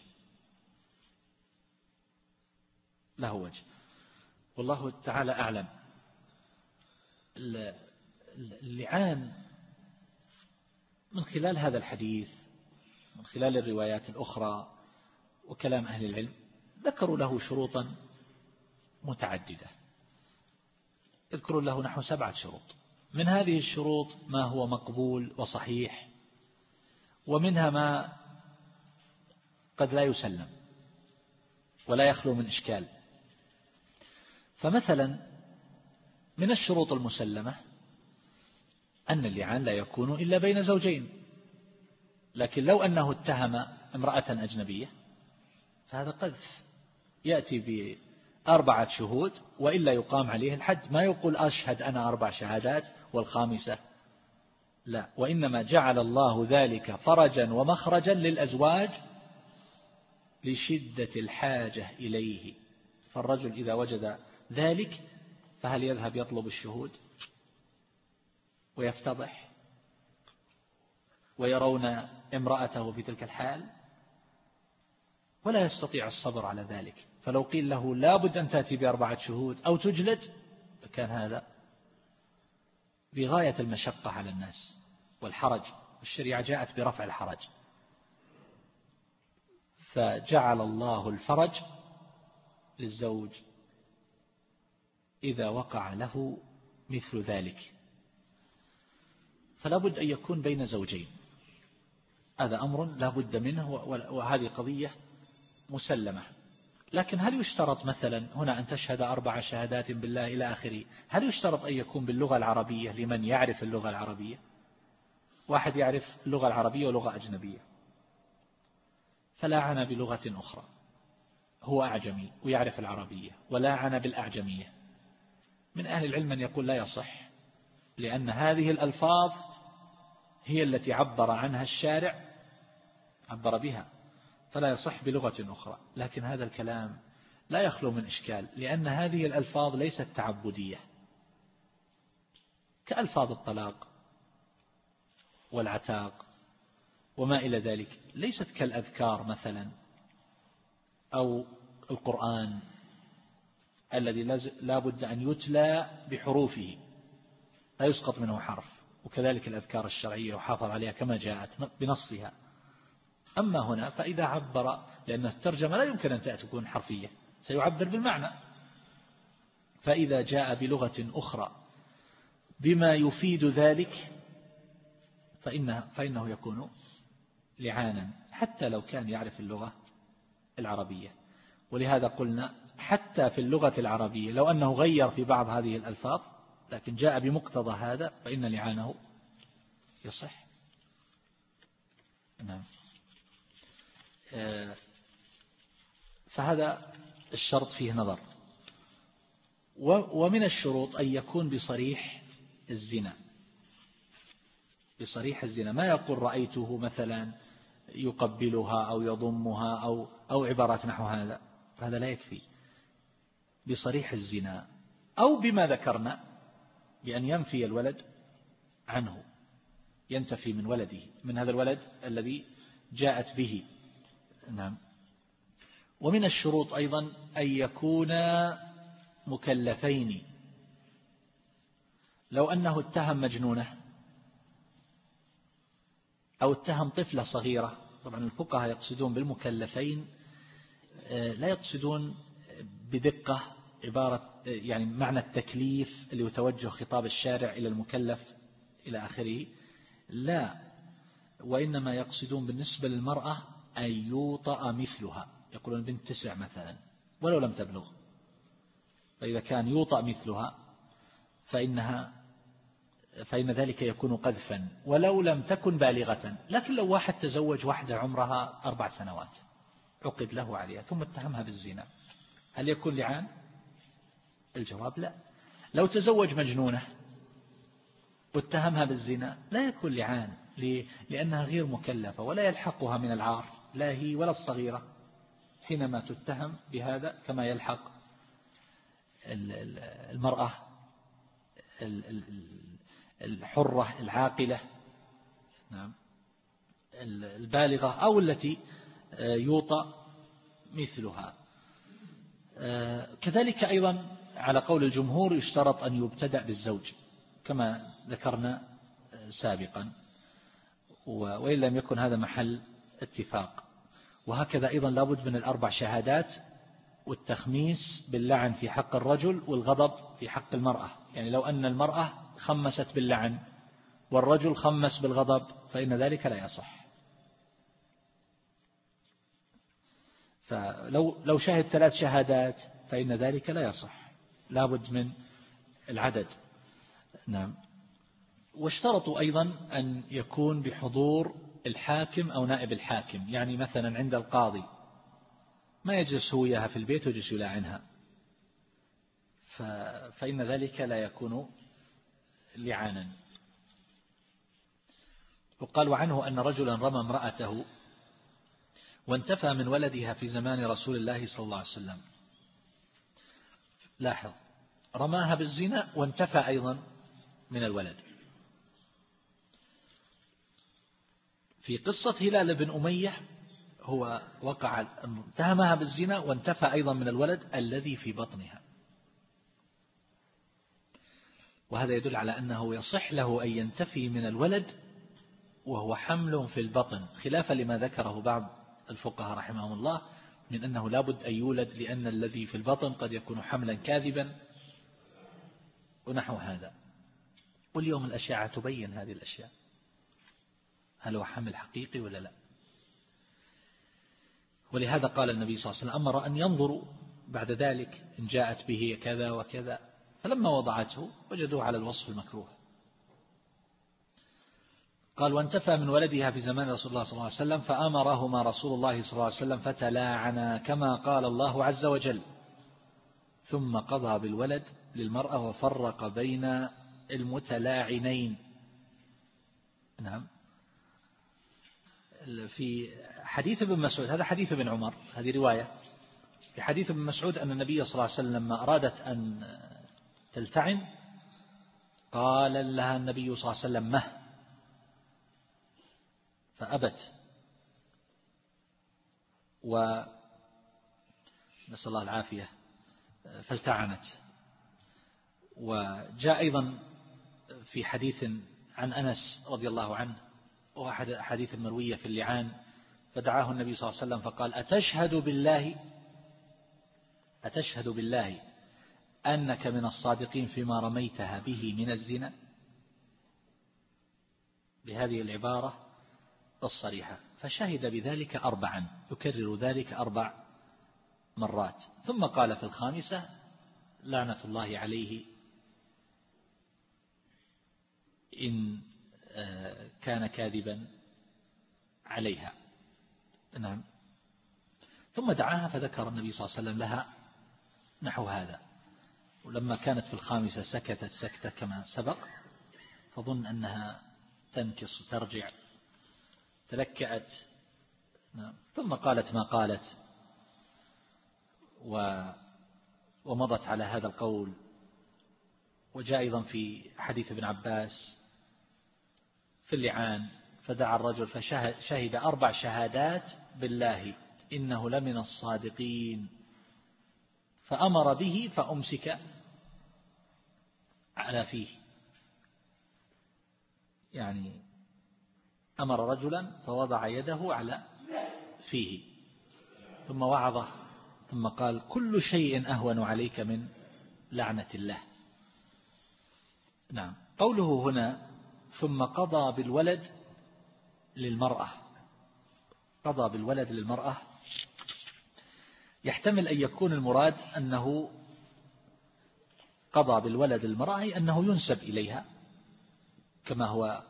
له وجه، والله تعالى أعلم. اللعان من خلال هذا الحديث، من خلال الروايات الأخرى وكلام أهل العلم، ذكروا له شروطا متعددة، يذكروا له نحو سبعة شروط. من هذه الشروط ما هو مقبول وصحيح، ومنها ما قد لا يسلم ولا يخلو من إشكال. فمثلا من الشروط المسلمة أن اللعان لا يكون إلا بين زوجين، لكن لو أنه اتهم امرأة أجنبية فهذا قذف، يأتي بأربعة شهود وإلا يقام عليه الحد، ما يقول أشهد أنا أربع شهادات والخامسة لا، وإنما جعل الله ذلك فرجا ومخرجا للأزواج لشدة الحاجة إليه. فالرجل إذا وجد ذلك فهل يذهب يطلب الشهود ويفتضح ويرون امرأته في تلك الحال؟ ولا يستطيع الصبر على ذلك. فلو قيل له لا بد أن تأتي بأربعة شهود أو تجلد، فكان هذا بغاية المشقة على الناس والحرج، والشريعة جاءت برفع الحرج. فجعل الله الفرج للزوج إذا وقع له مثل ذلك، فلا بد أن يكون بين زوجين، هذا أمر لا بد منه، وهذه قضية مسلمة. لكن هل يشترط مثلا هنا أن تشهد أربع شهادات بالله إلى آخره؟ هل يشترط أن يكون باللغة العربية لمن يعرف اللغة العربية؟ واحد يعرف اللغة العربية ولغة أجنبية فلاعن بلغة أخرى، هو أعجمي ويعرف العربية ولاعن بالأعجمية، من أهل العلم من يقول لا يصح، لأن هذه الألفاظ هي التي عبر عنها الشارع، عبر بها، فلا يصح بلغة أخرى. لكن هذا الكلام لا يخلو من إشكال، لأن هذه الألفاظ ليست تعبدية كألفاظ الطلاق والعتاق وما إلى ذلك، ليست كالأذكار مثلا أو القرآن الذي لا بد أن يتلى بحروفه لا يسقط منه حرف، وكذلك الأذكار الشرعية وحافظ عليها كما جاءت بنصها. أما هنا فإذا عبر، لأن الترجمة لا يمكن أن تكون حرفية، سيعبر بالمعنى، فإذا جاء بلغة أخرى بما يفيد ذلك فإنه, فإنه يكون لعانا حتى لو كان يعرف اللغة العربية. ولهذا قلنا حتى في اللغة العربية لو أنه غير في بعض هذه الألفاظ لكن جاء بمقتضى هذا فإن لعانه يصح. نعم. فهذا الشرط فيه نظر. ومن الشروط أن يكون بصريح الزنا، بصريح الزنا، ما يقول رأيته مثلا يقبلها أو يضمها أو أو عبارات نحو هذا، هذا لا يكفي. بصريح الزنا أو بما ذكرنا بأن ينفي الولد عنه، ينتفي من ولده، من هذا الولد الذي جاءت به. نعم. ومن الشروط أيضا أن يكونا مكلفين. لو أنه اتهم مجنونة أو اتهم طفلة صغيرة، طبعا الفقهاء يقصدون بالمكلفين لا يقصدون بدقة عبارة يعني معنى التكليف اللي يتوجه خطاب الشارع إلى المكلف إلى آخره، لا، وإنما يقصدون بالنسبة للمرأة أن يوطأ مثلها، يقولون بنت تسع مثلا ولو لم تبلغ، فإذا كان يوطأ مثلها فإنها فإن ذلك يكون قذفا ولو لم تكن بالغة. لكن لو واحد تزوج واحدة عمرها أربع سنوات عقد له عليها ثم اتهمها بالزنا، هل يكون لعان؟ الجواب لا. لو تزوج مجنونة واتهمها بالزنا لا يكون لعان، لأنها غير مكلفة ولا يلحقها من العار لا هي ولا الصغيرة حينما تتهم بهذا، كما يلحق المرأة الحرة العاقلة نعم البالغة أو التي يوطأ مثلها. كذلك أيضا على قول الجمهور يشترط أن يبتدأ بالزوج كما ذكرنا سابقا، وإن لم يكن هذا محل اتفاق. وهكذا أيضا لابد من الأربع شهادات والتخميس باللعن في حق الرجل والغضب في حق المرأة. يعني لو أن المرأة خمست باللعن والرجل خمس بالغضب فإن ذلك لا يصح. فلو لو شهد ثلاث شهادات فإن ذلك لا يصح، لابد من العدد. نعم. واشترطوا أيضا أن يكون بحضور الحاكم أو نائب الحاكم، يعني مثلا عند القاضي ما يجلس هو إياها في البيت ويجلس يلاعنها، فإن ذلك لا يكون لعانا. وقال وعنه أن رجلا رمى امرأته وانتفى من ولدها في زمان رسول الله صلى الله عليه وسلم. لاحظ، رماها بالزنا وانتفى أيضا من الولد. في قصة هلال بن أمية هو وقع اتهمها بالزنا وانتفى أيضا من الولد الذي في بطنها، وهذا يدل على أنه يصح له أن ينتفي من الولد وهو حمل في البطن، خلافا لما ذكره بعض الفقهاء رحمهم الله من أنه لابد أن يولد لأن الذي في البطن قد يكون حملا كاذبا ونحو هذا. واليوم الأشعة تبين هذه الأشياء، هل هو حمل حقيقي ولا لا. ولهذا قال النبي صلى الله عليه وسلم أمر أن ينظروا بعد ذلك إن جاءت به كذا وكذا، فلما وضعته وجدوه على الوصف المكروه. قال وانتفى من ولدها في زمان رسول الله صلى الله عليه وسلم فأمرهما رسول الله صلى الله عليه وسلم فتلاعنا كما قال الله عز وجل، ثم قضى بالولد للمرأة وفرق بين المتلاعنين. نعم. في حديث ابن مسعود، هذا حديث ابن عمر، هذه رواية، في حديث ابن مسعود أن النبي صلى الله عليه وسلم لما أرادت أن تلتعن قال لها النبي صلى الله عليه وسلم مه، فأبت، ونسأل الله العافية، فالتعنت. وجاء أيضا في حديث عن أنس رضي الله عنه وأحد أحاديث المروية في اللعان، فدعاه النبي صلى الله عليه وسلم فقال أتشهد بالله أتشهد بالله أنك من الصادقين فيما رميتها به من الزنا، بهذه العبارة الصريحة. فشهد بذلك أربعا، يكرر ذلك أربع مرات، ثم قال في الخامسة لعنة الله عليه إن كان كاذبا عليها. نعم. ثم دعاها فذكر النبي صلى الله عليه وسلم لها نحو هذا. ولما كانت في الخامسة سكتت سكتة كما سبق، فظن أنها تنكص وترجع، تلكأت، ثم قالت ما قالت ومضت على هذا القول. وجاء أيضا في حديث ابن عباس في اللعان، فدعا الرجل فشهد أربع شهادات بالله إنه لمن الصادقين، فأمر به فأمسك على فيه، يعني أمر رجلا فوضع يده على فيه ثم وعظه، ثم قال كل شيء أهون عليك من لعنة الله. نعم. قوله هنا ثم قضى بالولد للمرأة، قضى بالولد للمرأة، يحتمل أن يكون المراد أنه قضى بالولد للمرأة أي أنه ينسب إليها، كما هو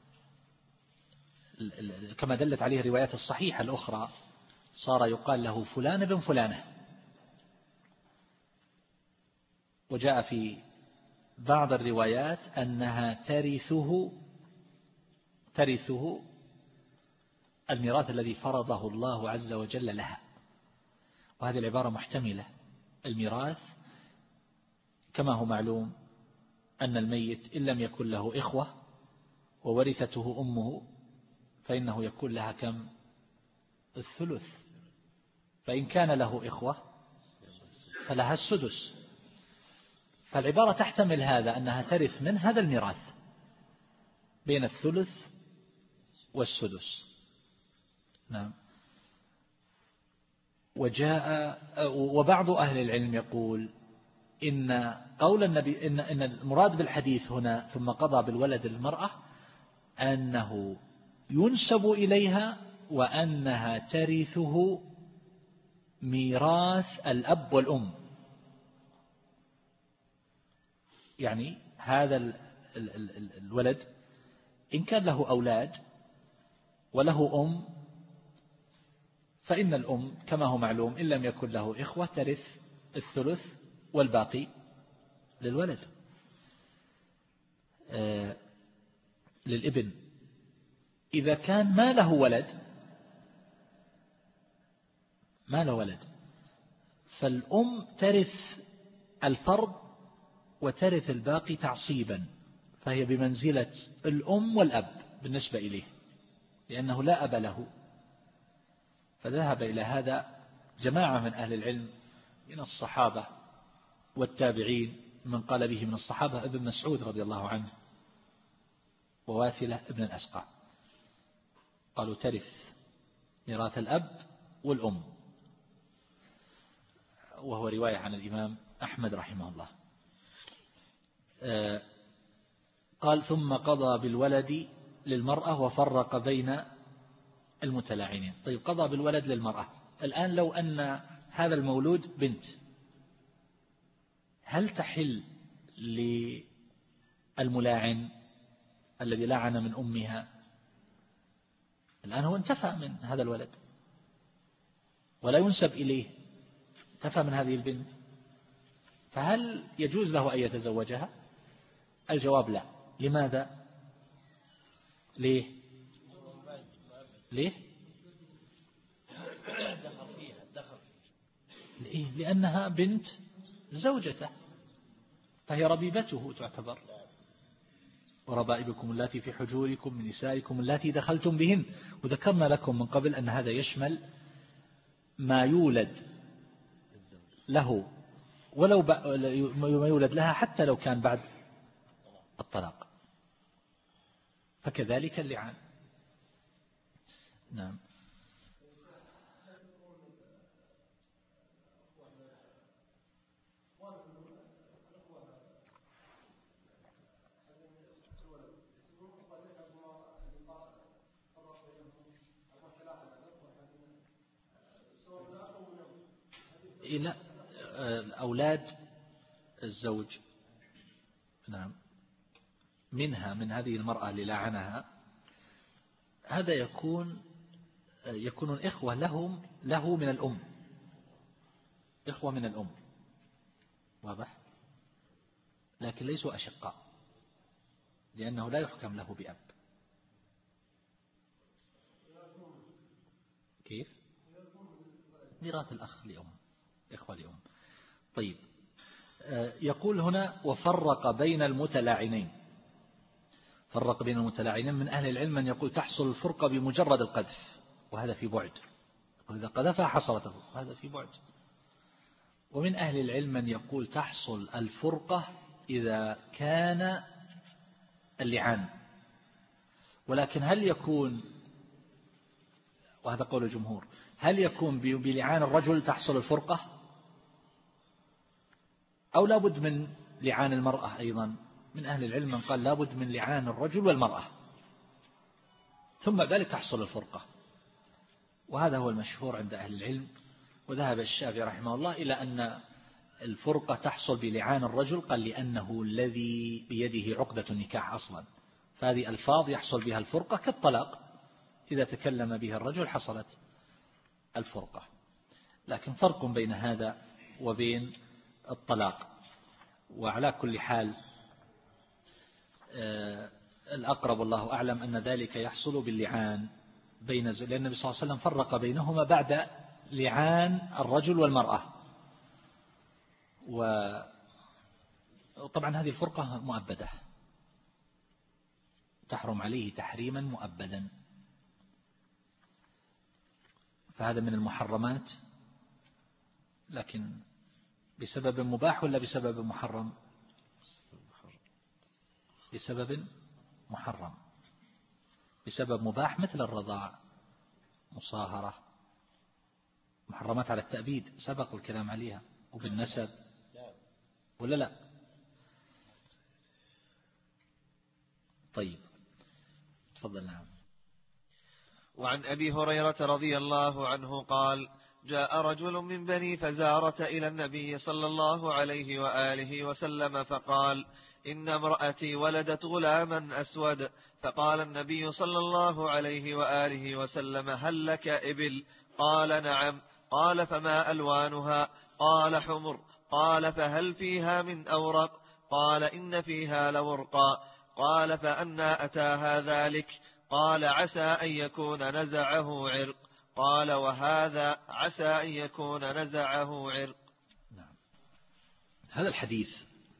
كما دلت عليه الروايات الصحيحة الأخرى، صار يقال له فلان بن فلانة. وجاء في بعض الروايات أنها ترثه ترثه الميراث الذي فرضه الله عز وجل لها، وهذه العبارة محتملة. الميراث كما هو معلوم أن الميت إن لم يكن له إخوة وورثته أمه فإنه يكون لها كم؟ الثلث، فإن كان له إخوة فلها السدس. فالعبارة تحتمل هذا، أنها ترث من هذا الميراث بين الثلث والسدس. نعم. وجاء وبعض أهل العلم يقول إن قول النبي إن إن المراد بالحديث هنا ثم قضى بالولد للمرأة أنه ينسب إليها وأنها ترثه ميراث الأب والأم. يعني هذا الولد إن كان له أولاد وله أم فإن الأم كما هو معلوم إن لم يكن له إخوة ترث الثلث والباقي للولد آه للابن. إذا كان ما له ولد ما له ولد فالأم ترث الفرض وترث الباقي تعصيبا، فهي بمنزلة الأم والأب بالنسبة إليه لأنه لا أب له. فذهب إلى هذا جماعة من أهل العلم من الصحابة والتابعين، من قال به من الصحابة ابن مسعود رضي الله عنه وواثلة ابن الأسقع، قالوا ترث ميراث الأب والأم، وهو رواية عن الإمام أحمد رحمه الله. قال ثم قضى بالولد للمرأة وفرق بين المتلاعنين. طيب قضى بالولد للمرأة، الآن لو أن هذا المولود بنت هل تحل للملاعن الذي لعن من أمها؟ الآن هو انتفى من هذا الولد ولا ينسب إليه، انتفى من هذه البنت، فهل يجوز له أن يتزوجها؟ الجواب لا. لماذا؟ ليه؟ ليه؟ ليه؟ لأنها بنت زوجته فهي ربيبته تعتبر. وربائبكم اللاتي في حجوركم من نسائكم اللاتي دخلتم بهن. وذكرنا لكم من قبل أن هذا يشمل ما يولد له ولو ما يولد لها حتى لو كان بعد الطلاق، فكذلك اللعان. نعم. إلى أولاد الزوج. نعم. منها من هذه المرأة اللي لعنها هذا يكون يكون الإخوة لهم له من الأم إخوة من الأم، واضح، لكن ليسوا أشقاء لأنه لا يحكم له بأب. كيف؟ ميراث الأخ لأم، إخوة لأم. طيب، يقول هنا وفرق بين المتلاعنين. فرق بين المتلاعنين، من أهل العلم من يقول تحصل الفرقة بمجرد القذف، وهذا في بعد، إذا قذفها حصلت الفرقة، هذا في بعد. ومن أهل العلم من يقول تحصل الفرقة إذا كان اللعان، ولكن هل يكون، وهذا قول الجمهور، هل يكون بلعان الرجل تحصل الفرقة أو لابد من لعان المرأة أيضا؟ من أهل العلم من قال لابد من لعان الرجل والمرأة ثم ذلك تحصل الفرقة، وهذا هو المشهور عند أهل العلم. وذهب الشافعي رحمه الله إلى أن الفرقة تحصل بلعان الرجل، قال لأنه الذي بيده عقدة النكاح أصلا، فهذه ألفاظ يحصل بها الفرقة كالطلاق، إذا تكلم بها الرجل حصلت الفرقة. لكن فرق بين هذا وبين الطلاق. وعلى كل حال الأقرب والله أعلم أن ذلك يحصل باللعان بين زوجين، لأن النبي صلى الله عليه وسلم فرق بينهما بعد لعان الرجل والمرأة. وطبعا هذه الفرقة مؤبدة، تحرم عليه تحريما مؤبدا، فهذا من المحرمات، لكن بسبب مباح ولا بسبب محرم؟ بسبب محرم. بسبب مباح مثل الرضاع، مصاهرة، محرمات على التأبيد سبق الكلام عليها، وبالنسب ولا لا؟ طيب تفضل. نعم. وعن أبي هريرة رضي الله عنه قال جاء رجل من بني فزارة إلى النبي صلى الله عليه وآله وسلم فقال إن امرأتي ولدت غلاما أسود، فقال النبي صلى الله عليه وآله وسلم هل لك إبل؟ قال نعم. قال فما ألوانها؟ قال حمر. قال فهل فيها من أورق؟ قال إن فيها لورقا. قال فأنى أتاها ذلك؟ قال عسى أن يكون نزعه عرق. قال وهذا عسى أن يكون نزعه عرق. نعم. هذا الحديث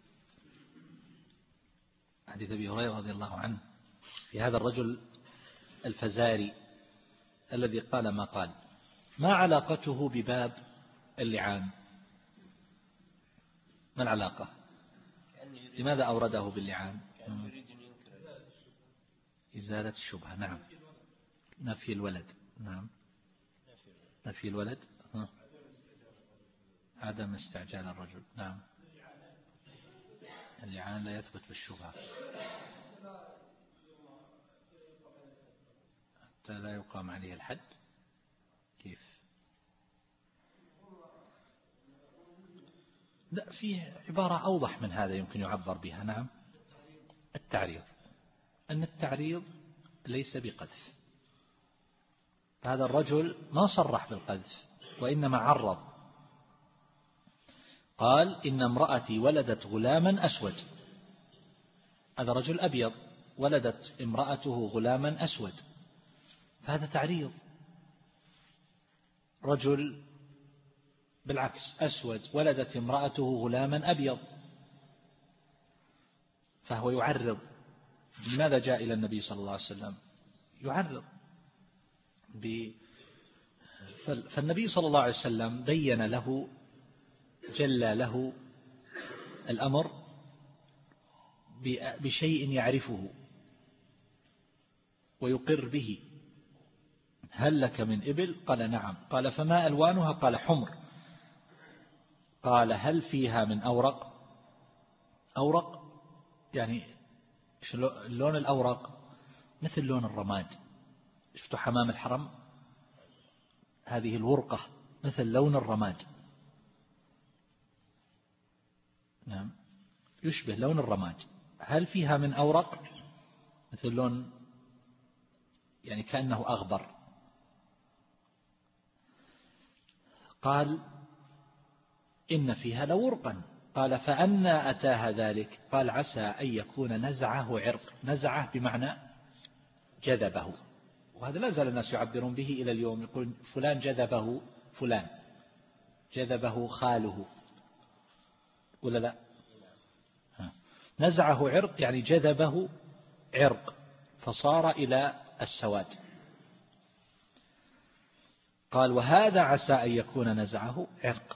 حديث أبي هريرة رضي الله عنه في هذا الرجل الفزاري الذي قال ما قال، ما علاقته بباب اللعان؟ ما العلاقة؟ لماذا أورده باللعان؟ إزالة الشبهة. نعم. نفي الولد. نعم. نفي الولد. عدم استعجال الرجل. نعم. اللعان لا يثبت بالشبهة حتى لا يقام عليه الحد. كيف؟ لا، فيه عبارة أوضح من هذا يمكن يعبر بها. نعم. التعريض، أن التعريض ليس بقذف، هذا الرجل ما صرح بالقذف وإنما عرض، قال إن امرأتي ولدت غلاما أسود، هذا رجل أبيض ولدت امرأته غلاما أسود، فهذا تعريض. رجل بالعكس أسود ولدت امرأته غلاما أبيض، فهو يعرض. لماذا جاء إلى النبي صلى الله عليه وسلم؟ يعرض. فالنبي صلى الله عليه وسلم بين له، جلى له الأمر بشيء يعرفه ويقر به. هل لك من إبل؟ قال نعم. قال فما ألوانها؟ قال حمر. قال هل فيها من أورق؟ أورق يعني اللون الأورق مثل لون الرماد، شفتوا حمام الحرم؟ هذه الورقة مثل لون الرماد. نعم، يشبه لون الرماد. هل فيها من أورق؟ مثل لون يعني كأنه أغبر. قال إن فيها لورقا. قال فأنى أتاها ذلك؟ قال عسى أن يكون نزعه عرق. نزعه بمعنى جذبه، وهذا لا زال الناس يعبرون به إلى اليوم، يقول فلان جذبه فلان، جذبه خاله، ولا لا؟ نزعه عرق يعني جذبه عرق فصار إلى السواد. قال وهذا عسى أن يكون نزعه عرق،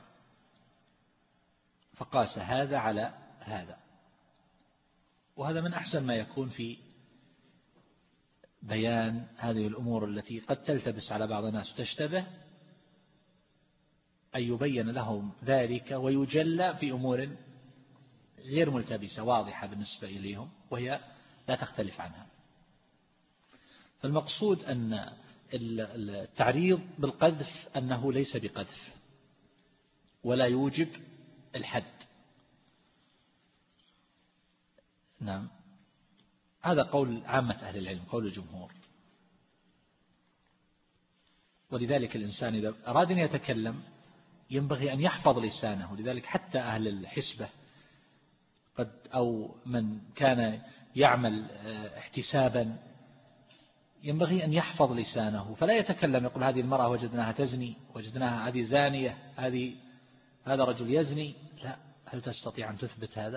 فقاس هذا على هذا. وهذا من أحسن ما يكون في بيان هذه الأمور التي قد تلتبس على بعض الناس وتشتبه، أن يبين لهم ذلك ويجلى في أمور غير ملتبسة واضحة بالنسبة إليهم وهي لا تختلف عنها. فالمقصود أن التعريض بالقذف أنه ليس بقذف ولا يوجب الحد. نعم، هذا قول عامة أهل العلم، قول الجمهور. ولذلك الإنسان إذا أراد أن يتكلم ينبغي أن يحفظ لسانه. لذلك حتى أهل الحسبة قد أو من كان يعمل احتسابا ينبغي أن يحفظ لسانه، فلا يتكلم يقول هذه المرأة وجدناها تزني، وجدناها هذه زانية، هذه هذا رجل يزني. لا، هل تستطيع أن تثبت هذا؟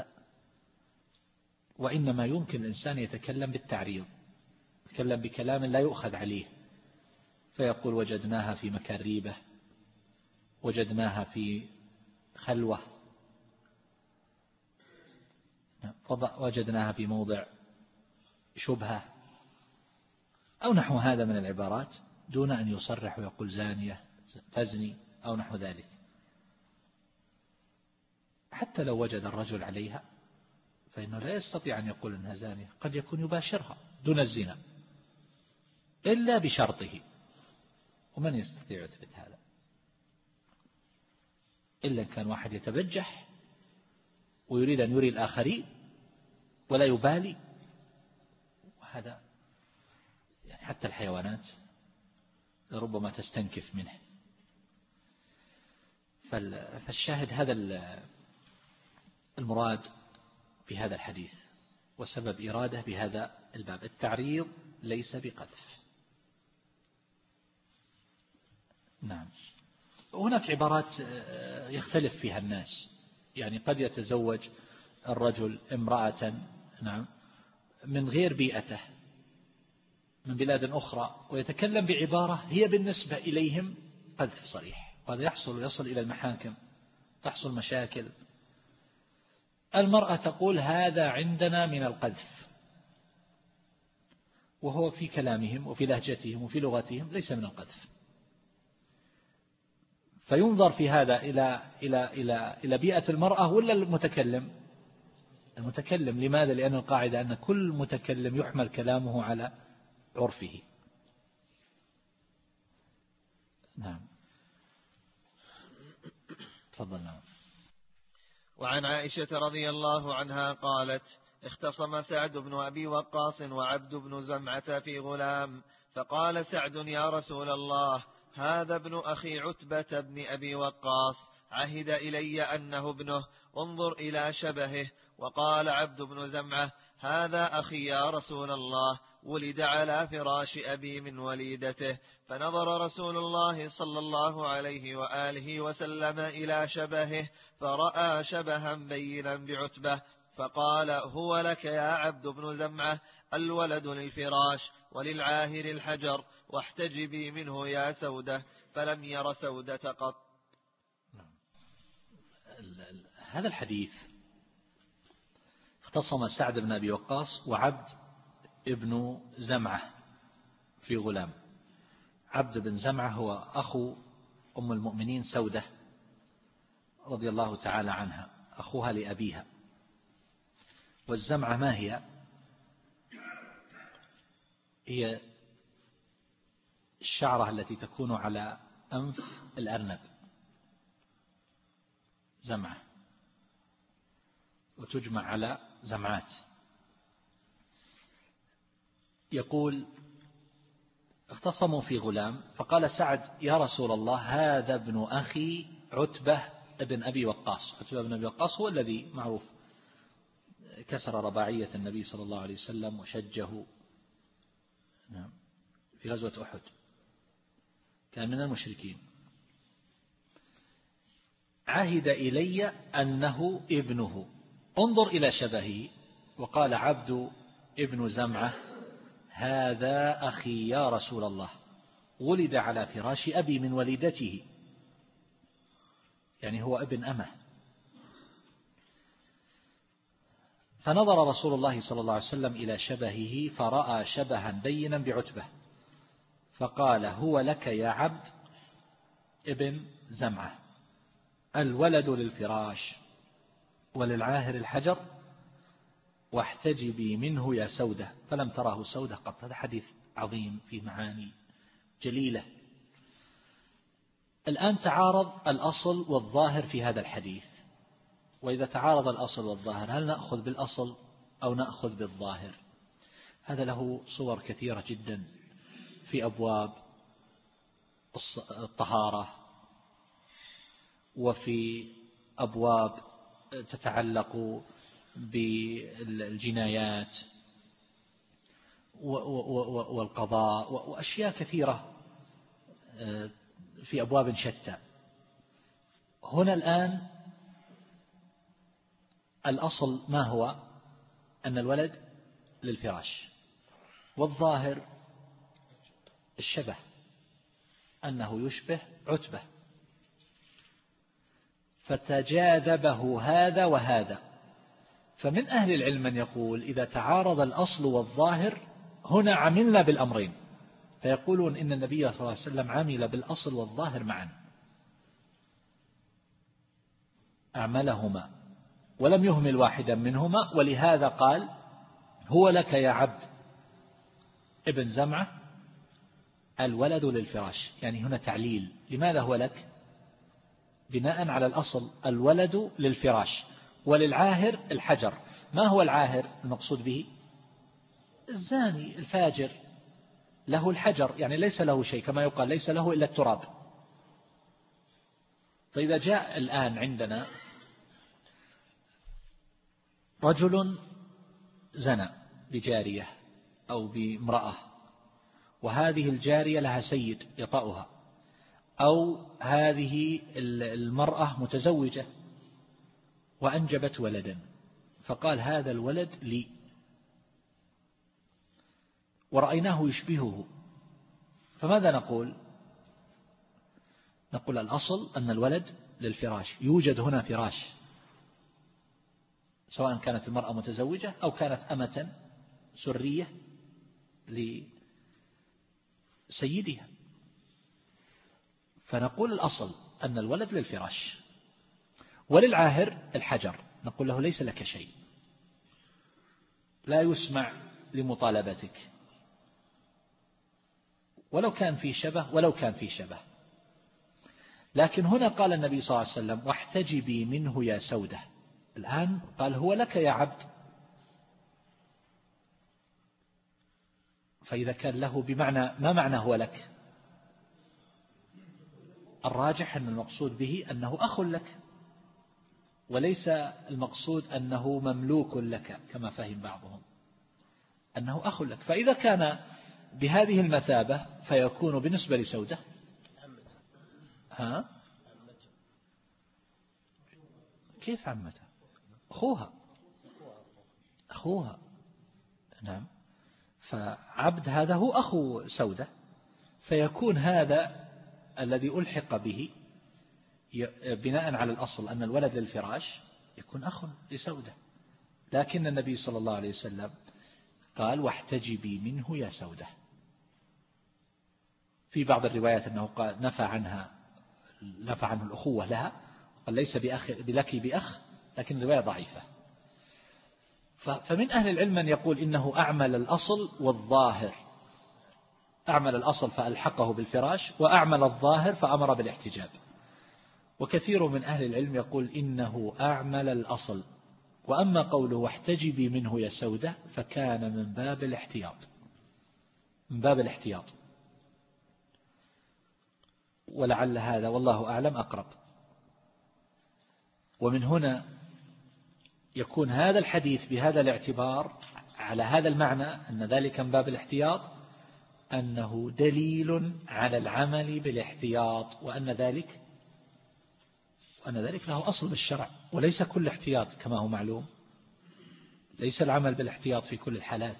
وإنما يمكن الإنسان يتكلم بالتعريض، يتكلم بكلام لا يؤخذ عليه، فيقول وجدناها في مكان ريبة، وجدناها في خلوة، وجدناها في موضع شبهة أو نحو هذا من العبارات، دون أن يصرح ويقول زانية تزني أو نحو ذلك. حتى لو وجد الرجل عليها فإنه لا يستطيع أن يقول أنها زانية، قد يكون يباشرها دون الزنا إلا بشرطه، ومن يستطيع يثبت هذا إلا إن كان واحد يتبجح ويريد أن يري الآخرين ولا يبالي. وهذا يعني حتى الحيوانات ربما تستنكف منه. فالشاهد هذا المراد بهذا الحديث وسبب إراده بهذا الباب، التعريض ليس بقذف. نعم. هناك عبارات يختلف فيها الناس، يعني قد يتزوج الرجل امرأة نعم من غير بيئته من بلاد أخرى ويتكلم بعبارة هي بالنسبة إليهم قذف صريح، وهذا يحصل يصل إلى المحاكم، تحصل مشاكل. المرأة تقول هذا عندنا من القذف، وهو في كلامهم وفي لهجتهم وفي لغتهم ليس من القذف. فينظر في هذا إلى إلى إلى إلى بيئة المرأة ولا المتكلم؟ المتكلم. لماذا؟ لأن القاعدة أن كل متكلم يحمل كلامه على عرفه. نعم، تفضل. نعم. وعن عائشة رضي الله عنها قالت: اختصم سعد بن أبي وقاص وعبد بن زمعة في غلام، فقال سعد: يا رسول الله، هذا ابن أخي عتبة بن أبي وقاص، عهد إلي أنه ابنه، انظر إلى شبهه. وقال عبد بن زمعة: هذا أخي يا رسول الله، ولد على فراش أبي من وليدته. فنظر رسول الله صلى الله عليه وآله وسلم إلى شبهه فرأى شبها بينا بعتبة، فقال: هو لك يا عبد بن زمعة، الولد للفراش وللعاهر الحجر، واحتجبي منه يا سودة. فلم ير سودة قط. هذا الحديث اختصم سعد بن أبي وقاص وعبد ابن زمعة في غلام. عبد بن زمعة هو أخو أم المؤمنين سودة رضي الله تعالى عنها، أخوها لأبيها. والزمعة ما هي؟ هي الشعرة التي تكون على أنف الأرنب، زمعة، وتجمع على زمعات. يقول: اختصموا في غلام، فقال سعد: يا رسول الله، هذا ابن أخي عتبة بن أبي وقاص. عتبة بن أبي وقاص هو الذي معروف كسر رباعية النبي صلى الله عليه وسلم وشجه في غزوة أحد، كان من المشركين. عهد إلي أنه ابنه، انظر إلى شبهه. وقال عبد ابن زمعة هذا أخي يا رسول الله، ولد على فراش أبي من وليدته، يعني هو ابن أمه. فنظر رسول الله صلى الله عليه وسلم إلى شبهه فرأى شبها بينا بعتبة، فقال هو لك يا عبد ابن زمعة، الولد للفراش وللعاهر الحجر، واحتجبي منه يا سودة، فلم تراه سودة قط. هذا حديث عظيم في معاني جليلة. الآن تعارض الأصل والظاهر في هذا الحديث، وإذا تعارض الأصل والظاهر هل نأخذ بالأصل أو نأخذ بالظاهر؟ هذا له صور كثيرة جدا في أبواب الطهارة، وفي أبواب تتعلق بالجنايات والقضاء وأشياء كثيرة في أبواب شتى. هنا الآن الأصل ما هو؟ أن الولد للفراش، والظاهر الشبه، أنه يشبه عتبة، فتجاذبه هذا وهذا. فمن أهل العلم من يقول إذا تعارض الأصل والظاهر هنا عملنا بالأمرين، فيقولون إن النبي صلى الله عليه وسلم عمل بالأصل والظاهر معا، أعملهما ولم يهمل واحدا منهما. ولهذا قال هو لك يا عبد ابن زمعة الولد للفراش، يعني هنا تعليل. لماذا هو لك؟ بناء على الأصل الولد للفراش، وللعاهر الحجر. ما هو العاهر المقصود به؟ الزاني الفاجر، له الحجر، يعني ليس له شيء، كما يقال ليس له إلا التراب. فإذا جاء الآن عندنا رجل زنى بجارية أو بامرأة، وهذه الجارية لها سيد يطأها، أو هذه المرأة متزوجة وأنجبت ولدا، فقال هذا الولد لي، ورأيناه يشبهه، فماذا نقول؟ نقول الأصل أن الولد للفراش، يوجد هنا فراش، سواء كانت المرأة متزوجة أو كانت أمة سرية لسيدها، فنقول الأصل أن الولد للفراش. وللعاهر الحجر، نقول له ليس لك شيء، لا يسمع لمطالبتك، ولو كان في شبه ولو كان في شبه. لكن هنا قال النبي صلى الله عليه وسلم واحتجبي منه يا سودة، الآن قال هو لك يا عبد، فإذا كان له بمعنى ما معنى هو لك؟ الراجح أن المقصود به أنه أخ لك، وليس المقصود أنه مملوك لك كما فهم بعضهم، أنه أخ لك. فإذا كان بهذه المثابة فيكون بالنسبة لسودة ها؟ كيف عمته؟ أخوها أخوها نعم. فعبد هذا هو أخو سودة، فيكون هذا الذي ألحق به بناء على الأصل أن الولد للفراش يكون أخ لسودة. لكن النبي صلى الله عليه وسلم قال واحتجبي منه يا سودة. في بعض الروايات أنه قال نفى عنها نفى عنه الأخوة لها، قال ليس بأخ بلك بأخ، لكن الرواية ضعيفة. فمن أهل العلم من يقول إنه أعمل الأصل والظاهر، أعمل الأصل فألحقه بالفراش، وأعمل الظاهر فأمر بالاحتجاب. وكثير من أهل العلم يقول إنه أعمل الأصل، وأما قوله واحتجبي منه يا سودة فكان من باب الاحتياط من باب الاحتياط ولعل هذا والله أعلم أقرب. ومن هنا يكون هذا الحديث بهذا الاعتبار على هذا المعنى أن ذلك من باب الاحتياط، أنه دليل على العمل بالاحتياط، وأن ذلك وأن ذلك له أصل بالشرع، وليس كل احتياط كما هو معلوم، ليس العمل بالاحتياط في كل الحالات،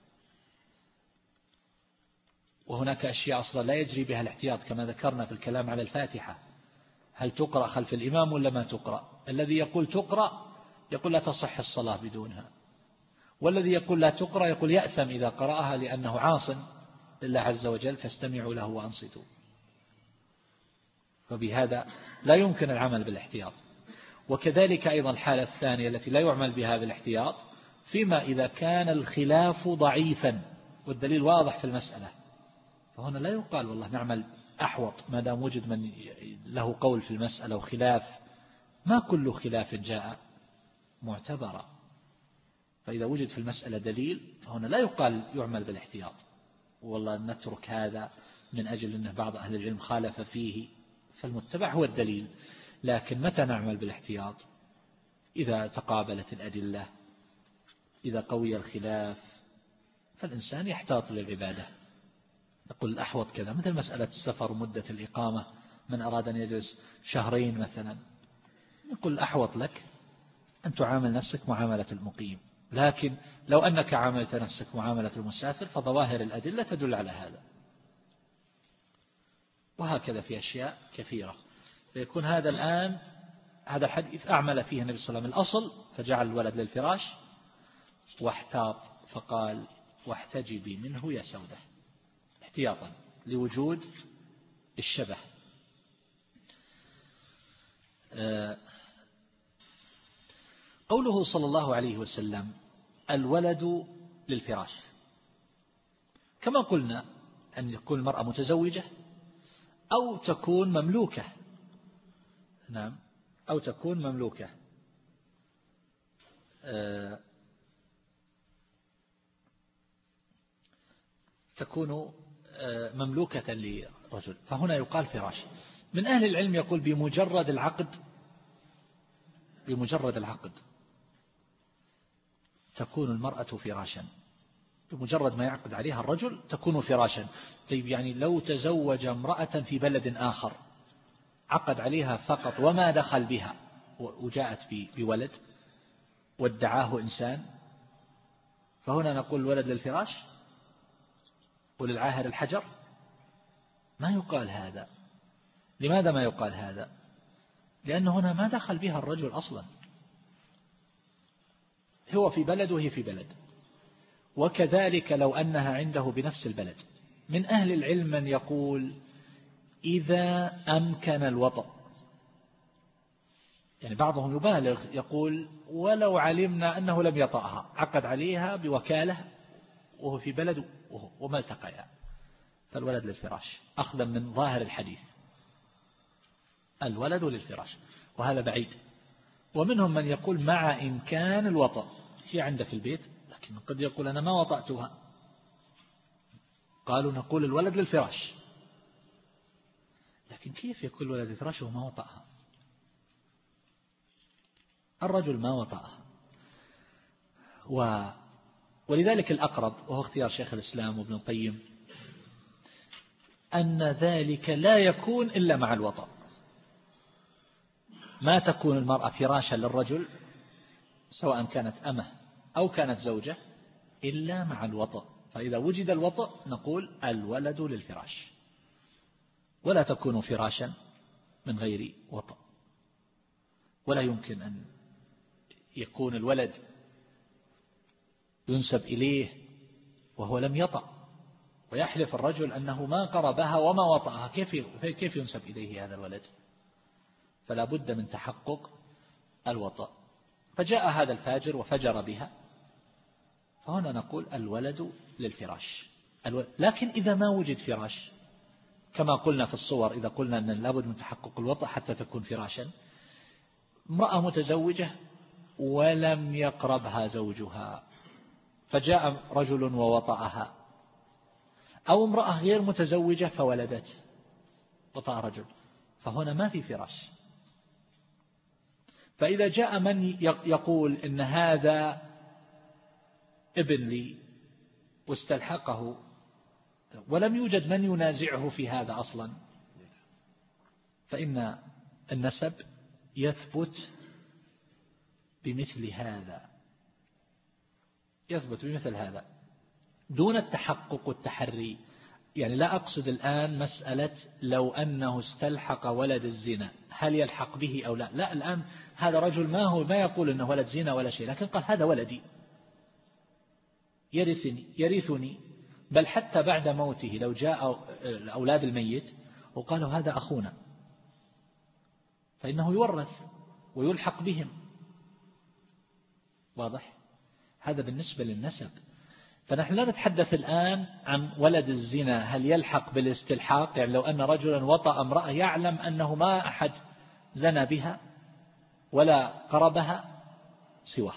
وهناك أشياء أصلا لا يجري بها الاحتياط كما ذكرنا في الكلام على الفاتحة، هل تقرأ خلف الإمام ولا ما تقرأ؟ الذي يقول تقرأ يقول لا تصح الصلاة بدونها، والذي يقول لا تقرأ يقول يأثم إذا قرأها لأنه عاص لله عز وجل، فاستمعوا له وأنصتوا. فبهذا لا يمكن العمل بالاحتياط. وكذلك أيضا الحالة الثانية التي لا يعمل بها بالاحتياط فيما إذا كان الخلاف ضعيفا والدليل واضح في المسألة، فهنا لا يقال والله نعمل أحوط ما دام وجد من له قول في المسألة وخلاف، ما كل خلاف جاء معتبرا، فإذا وجد في المسألة دليل فهنا لا يقال يعمل بالاحتياط والله نترك هذا من أجل أن بعض أهل العلم خالف فيه، فالمتبع هو الدليل. لكن متى نعمل بالاحتياط؟ إذا تقابلت الأدلة، إذا قوي الخلاف، فالإنسان يحتاط للعبادة. نقول الأحوط كذا، مثل مسألة السفر ومدة الإقامة، من أراد أن يجلس شهرين مثلا، نقول الأحوط لك أن تعامل نفسك معاملة المقيم، لكن لو أنك عاملت نفسك معاملة المسافر فظواهر الأدلة تدل على هذا. وهكذا في أشياء كثيرة. فيكون هذا الآن هذا الحديث أعمل فيه النبي صلى الله عليه وسلم الأصل، فجعل الولد للفراش، واحتاط فقال واحتجبي منه يا سودة، احتياطا لوجود الشبه. قوله صلى الله عليه وسلم الولد للفراش، كما قلنا أن يكون المرأة متزوجة أو تكون مملوكة، نعم، أو تكون مملوكة. أه تكون مملوكة لرجل، فهنا يقال فراش. من أهل العلم يقول بمجرد العقد، بمجرد العقد تكون المرأة فراشا، بمجرد ما يعقد عليها الرجل تكون فراشا. طيب يعني لو تزوج امرأة في بلد آخر عقد عليها فقط وما دخل بها وجاءت بولد وادعاه إنسان، فهنا نقول الولد للفراش وللعاهر الحجر؟ ما يقال هذا. لماذا ما يقال هذا؟ لأن هنا ما دخل بها الرجل أصلا، هو في بلد وهي في بلد. وكذلك لو أنها عنده بنفس البلد. من أهل العلم من يقول إذا أمكن الوطأ، يعني بعضهم يبالغ يقول ولو علمنا أنه لم يطأها، عقد عليها بوكالة وهو في بلد وما التقيا، فالولد للفراش أخذا من ظاهر الحديث، الولد للفراش، وهذا بعيد. ومنهم من يقول مع إمكان الوطأ، هي عنده في البيت لكن قد يقول أنا ما وطأتها، قالوا نقول الولد للفراش. لكن كيف يكون الولد للفراش وما وطأها؟ الرجل ما وطأها. و ولذلك الأقرب وهو اختيار شيخ الإسلام وابن القيم أن ذلك لا يكون إلا مع الوطأ. ما تكون المرأة فراشا للرجل سواء كانت أمه أو كانت زوجة إلا مع الوطأ، فإذا وجد الوطأ نقول الولد للفراش، ولا تكون فراشا من غير وطأ. ولا يمكن أن يكون الولد ينسب إليه وهو لم يطأ، ويحلف الرجل أنه ما قربها وما وطأها، كيف كيف ينسب إليه هذا الولد؟ فلا بد من تحقق الوطأ. فجاء هذا الفاجر وفجر بها، فهنا نقول الولد للفراش. لكن إذا ما وجد فراش كما قلنا في الصور، إذا قلنا أن لابد من تحقق الوطأ حتى تكون فراشا، امرأة متزوجة ولم يقربها زوجها فجاء رجل ووطأها، أو امرأة غير متزوجة فولدت وطأ رجل، فهنا ما في فراش. فإذا جاء من يقول إن هذا ابن لي واستلحقه ولم يوجد من ينازعه في هذا أصلا، فإن النسب يثبت بمثل هذا، يثبت بمثل هذا دون التحقق والتحري. يعني لا أقصد الآن مسألة لو أنه استلحق ولد الزنا هل يلحق به أو لا، لا الآن هذا رجل ما هو ما يقول أنه ولد زنا ولا شيء، لكن قال هذا ولدي يرثني يرثني، بل حتى بعد موته لو جاء أولاد الميت وقالوا هذا أخونا فإنه يورث ويلحق بهم. واضح؟ هذا بالنسبة للنسب. فنحن لا نتحدث الآن عن ولد الزنا هل يلحق بالاستلحاق، يعني لو أن رجلا وطأ امرأة يعلم أنه ما أحد زنى بها ولا قربها سواه،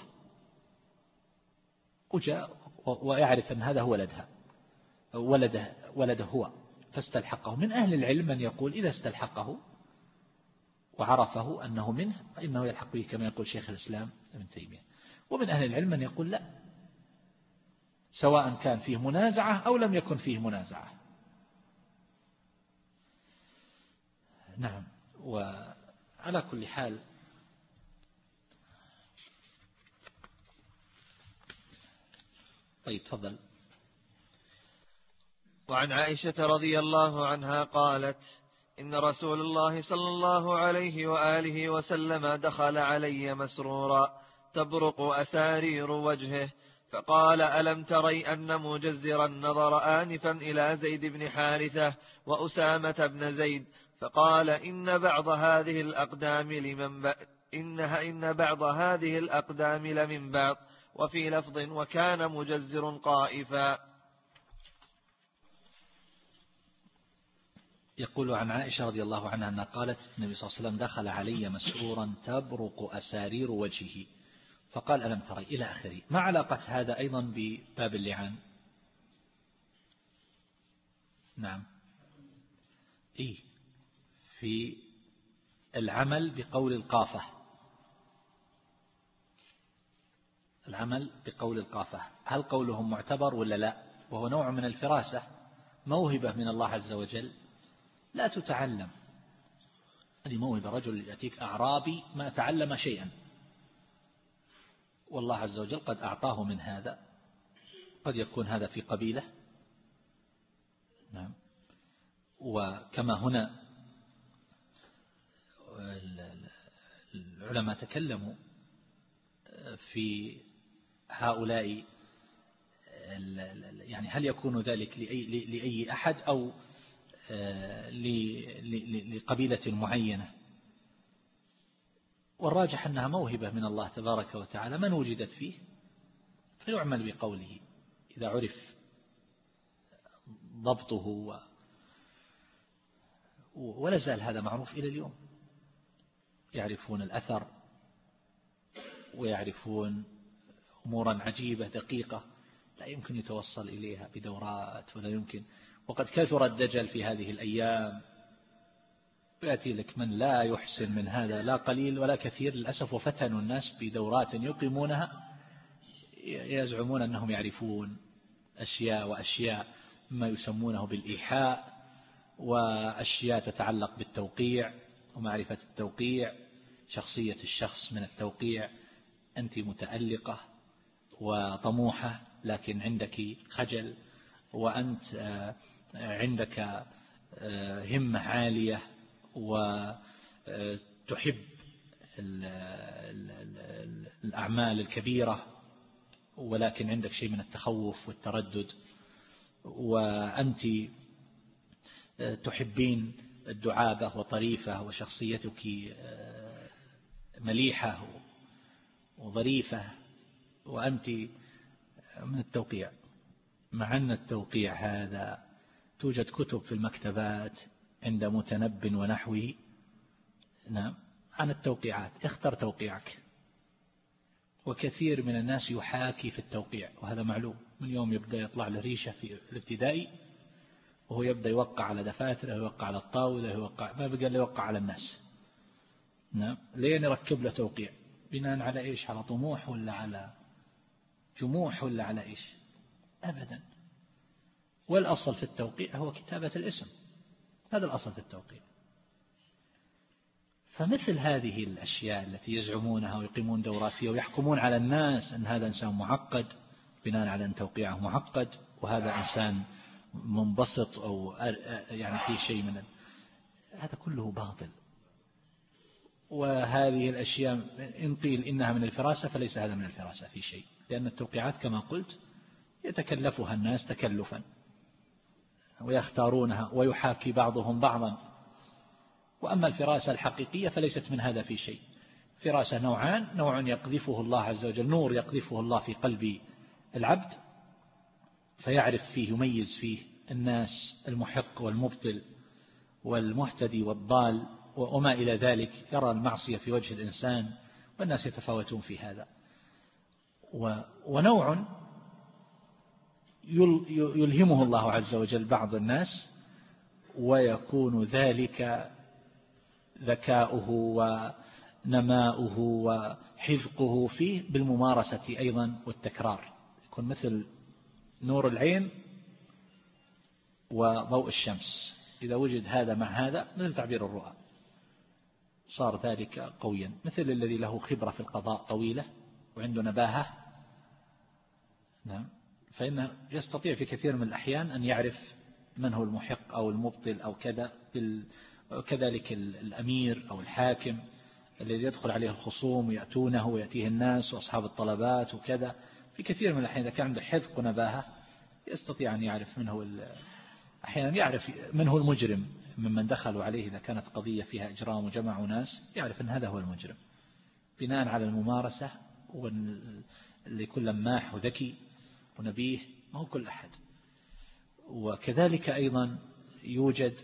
وجاء ويعرف أن هذا هو ولدها ولده, ولده هو فاستلحقه. من أهل العلم من يقول إذا استلحقه وعرفه أنه منه فإنه يلحق به كما يقول شيخ الإسلام ابن تيمية. ومن أهل العلم من يقول لا، سواء كان فيه منازعة أو لم يكن فيه منازعة. نعم. وعلى كل حال طيب تفضل. وعن عائشة رضي الله عنها قالت إن رسول الله صلى الله عليه وآله وسلم دخل علي مسرورا تبرق أسارير وجهه فقال ألم تري أن مجزرا نظر آنفا إلى زيد بن حارثة وأسامة بن زيد فقال إن بعض هذه الأقدام لمن ب... إنها إن بعض هذه الأقدام لمن بعض، وفي لفظ وكان مجزر قائفا. يقول عن عائشة رضي الله عنها أنها قالت النبي صلى الله عليه وسلم دخل علي مسرورا تبرق أسارير وجهه فقال ألم تري إلى آخره. ما علاقة هذا أيضا بباب اللعان؟ نعم إيه في العمل بقول القافة، العمل بقول القافة هل قولهم معتبر ولا لا؟ وهو نوع من الفراسة، موهبة من الله عز وجل لا تتعلم. هذه موهبة، رجل يأتيك أعرابي ما تعلم شيئا والله عز وجل قد أعطاه من هذا، قد يكون هذا في قبيلة. نعم. وكما هنا العلماء تكلموا في هؤلاء، يعني هل يكون ذلك لأي, لأي أحد أو لقبيلة معينة، والراجح أنها موهبة من الله تبارك وتعالى من وجدت فيه فيعمل بقوله إذا عرف ضبطه و... ولا زال هذا معروف إلى اليوم، يعرفون الأثر ويعرفون أمورا عجيبة دقيقة لا يمكن يتوصل إليها بدورات ولا يمكن. وقد كثر الدجل في هذه الأيام، يأتي لك من لا يحسن من هذا لا قليل ولا كثير للأسف، وفتنوا الناس بدورات يقيمونها يزعمون أنهم يعرفون أشياء وأشياء ما يسمونه بالإيحاء، وأشياء تتعلق بالتوقيع ومعرفة التوقيع، شخصية الشخص من التوقيع. أنت متألقة وطموحة لكن عندك خجل، وأنت عندك همة عالية وتحب الأعمال الكبيرة ولكن عندك شيء من التخوف والتردد، وأنت تحبين الدعابة وطريفة وشخصيتك مليحة وظريفة، وأنت من التوقيع. مع أن التوقيع هذا توجد كتب في المكتبات عند متنب ونحوه نعم عن التوقيعات، اختر توقيعك. وكثير من الناس يحاكي في التوقيع وهذا معلوم، من يوم يبدأ يطلع له ريشة في الابتدائي وهو يبدأ يوقع على دفاتره، يوقع على الطاولة، يوقع ما بقى له يوقع على الناس. نعم لين يركب له توقيع بناء على إيش؟ على طموح ولا على جموح ولا على إيش؟ أبدا. والأصل في التوقيع هو كتابة الاسم، هذا الأصل في التوقيع. فمثل هذه الأشياء التي يزعمونها ويقيمون دورات فيها ويحكمون على الناس أن هذا إنسان معقد بناء على أن توقيعه معقد، وهذا إنسان منبسط أو يعني في شيء من هذا كله باطل. وهذه الأشياء إن قيل إنها من الفراسة فليس هذا من الفراسة في شيء، لأن التوقيعات كما قلت يتكلفها الناس تكلفا ويختارونها ويحاكي بعضهم بعضا. وأما الفراسة الحقيقية فليست من هذا في شيء. فراسة نوعان: نوع يقذفه الله عز وجل، نور يقذفه الله في قلب العبد فيعرف فيه يميز فيه الناس المحق والمبطل والمهتدي والضال وما إلى ذلك، يرى المعصية في وجه الإنسان والناس يتفاوتون في هذا. ونوع يلهمه الله عز وجل بعض الناس ويكون ذلك ذكاؤه ونماؤه وحذقه فيه بالممارسة أيضا والتكرار، يكون مثل نور العين وضوء الشمس، إذا وجد هذا مع هذا مثل تعبير الرؤى صار ذلك قويا. مثل الذي له خبرة في القضاء طويلة وعنده نباهة، نعم، فإنه يستطيع في كثير من الأحيان أن يعرف من هو المحق أو المبطل أو كذا. كذلك الأمير أو الحاكم الذي يدخل عليه الخصوم ويأتونه ويأتيه الناس وأصحاب الطلبات وكذا، في كثير من الأحيان إذا كان عنده حذق ونباهة يستطيع أن يعرف من هو، أحيانا يعرف من هو المجرم ممن دخلوا عليه إذا كانت قضية فيها إجرام وجمعوا ناس، يعرف أن هذا هو المجرم بناء على الممارسة، واللي كل لماح وذكي ونبيه ما هو كل أحد. وكذلك أيضا يوجد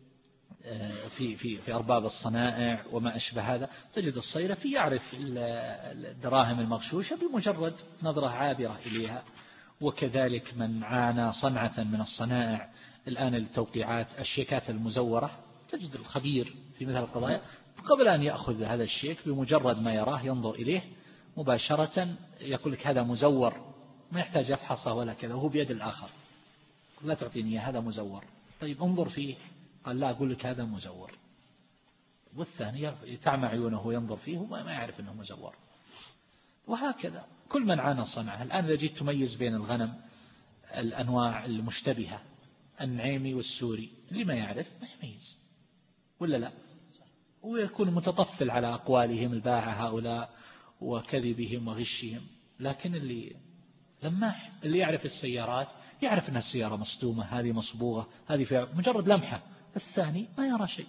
في في في أرباب الصنائع وما أشبه هذا، تجد الصيرفي يعرف الدراهم المغشوشة بمجرد نظرة عابرة إليها. وكذلك من عانى صنعة من الصنائع الآن التوقيعات الشيكات المزورة، تجد الخبير في مثل القضايا قبل أن يأخذ هذا الشيك بمجرد ما يراه ينظر إليه مباشرة يقول لك هذا مزور، ما يحتاج يفحصه ولا كذا، وهو بيد الآخر لا تعطيني هذا مزور، طيب انظر فيه، قال لا أقول لك هذا مزور، والثاني تعمى عيونه وينظر فيه وما يعرف أنه مزور. وهكذا كل من عانى الصنعة. الآن إذا جيت تميز بين الغنم الأنواع المشتبهة النعيمي والسوري، اللي ما يعرف ما يميز ولا لا، ويكون متطفل على أقوالهم الباعة هؤلاء وكذبهم وغشهم. لكن اللي لماح اللي يعرف السيارات يعرف أن السيارة مصدومة، هذه مصبوغة، هذه فيها مجرد لمحة، الثاني ما يرى شيء.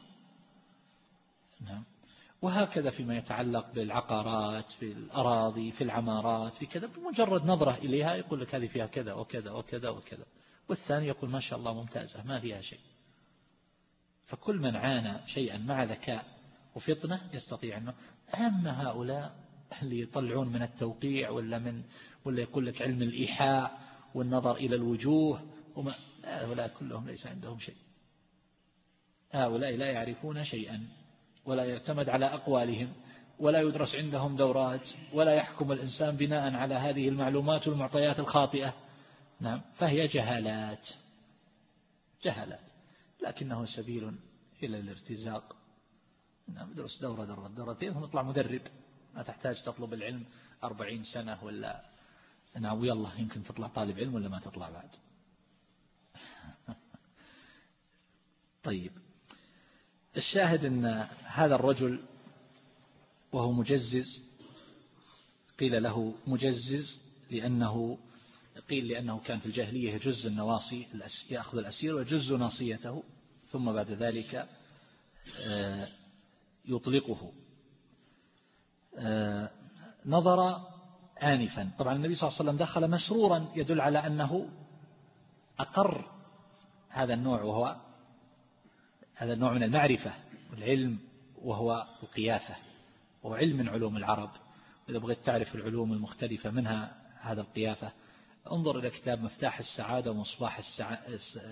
نعم. وهكذا فيما يتعلق بالعقارات، في الأراضي، في العمارات، في كذا، بمجرد نظرة إليها يقول لك هذه فيها كذا وكذا وكذا وكذا، والثاني يقول ما شاء الله ممتازة ما فيها شيء. فكل من عانى شيئا مع ذكاء وفطنة يستطيع أنه. أما هؤلاء اللي يطلعون من التوقيع ولا من ولا يقول لك علم الإيحاء والنظر إلى الوجوه وما، هؤلاء كلهم ليس عندهم شيء. هؤلاء لا يعرفون شيئا ولا يعتمد على أقوالهم ولا يدرس عندهم دورات ولا يحكم الإنسان بناء على هذه المعلومات والمعطيات الخاطئة. نعم، فهي جهالات جهالات لكنه سبيل إلى الارتزاق. نعم، ادرس دورة دورة دورتين ونطلع مدرب، ما تحتاج تطلب العلم أربعين سنة ولا. نعم، ويلا يمكن تطلع طالب علم ولا ما تطلع بعد. طيب، الشاهد أن هذا الرجل وهو مجزز، قيل له مجزز لأنه قيل لأنه كان في الجاهلية يجز النواصي، يأخذ الأسير ويجز ناصيته ثم بعد ذلك يطلقه. نظر آنفا، طبعا النبي صلى الله عليه وسلم دخل مسرورا يدل على أنه أقر هذا النوع، وهو هذا النوع من المعرفة والعلم، وهو القيافة، وهو علم من علوم العرب. إذا بغيت تعرف العلوم المختلفة منها هذا القيافة، انظر إلى كتاب مفتاح السعادة ومصباح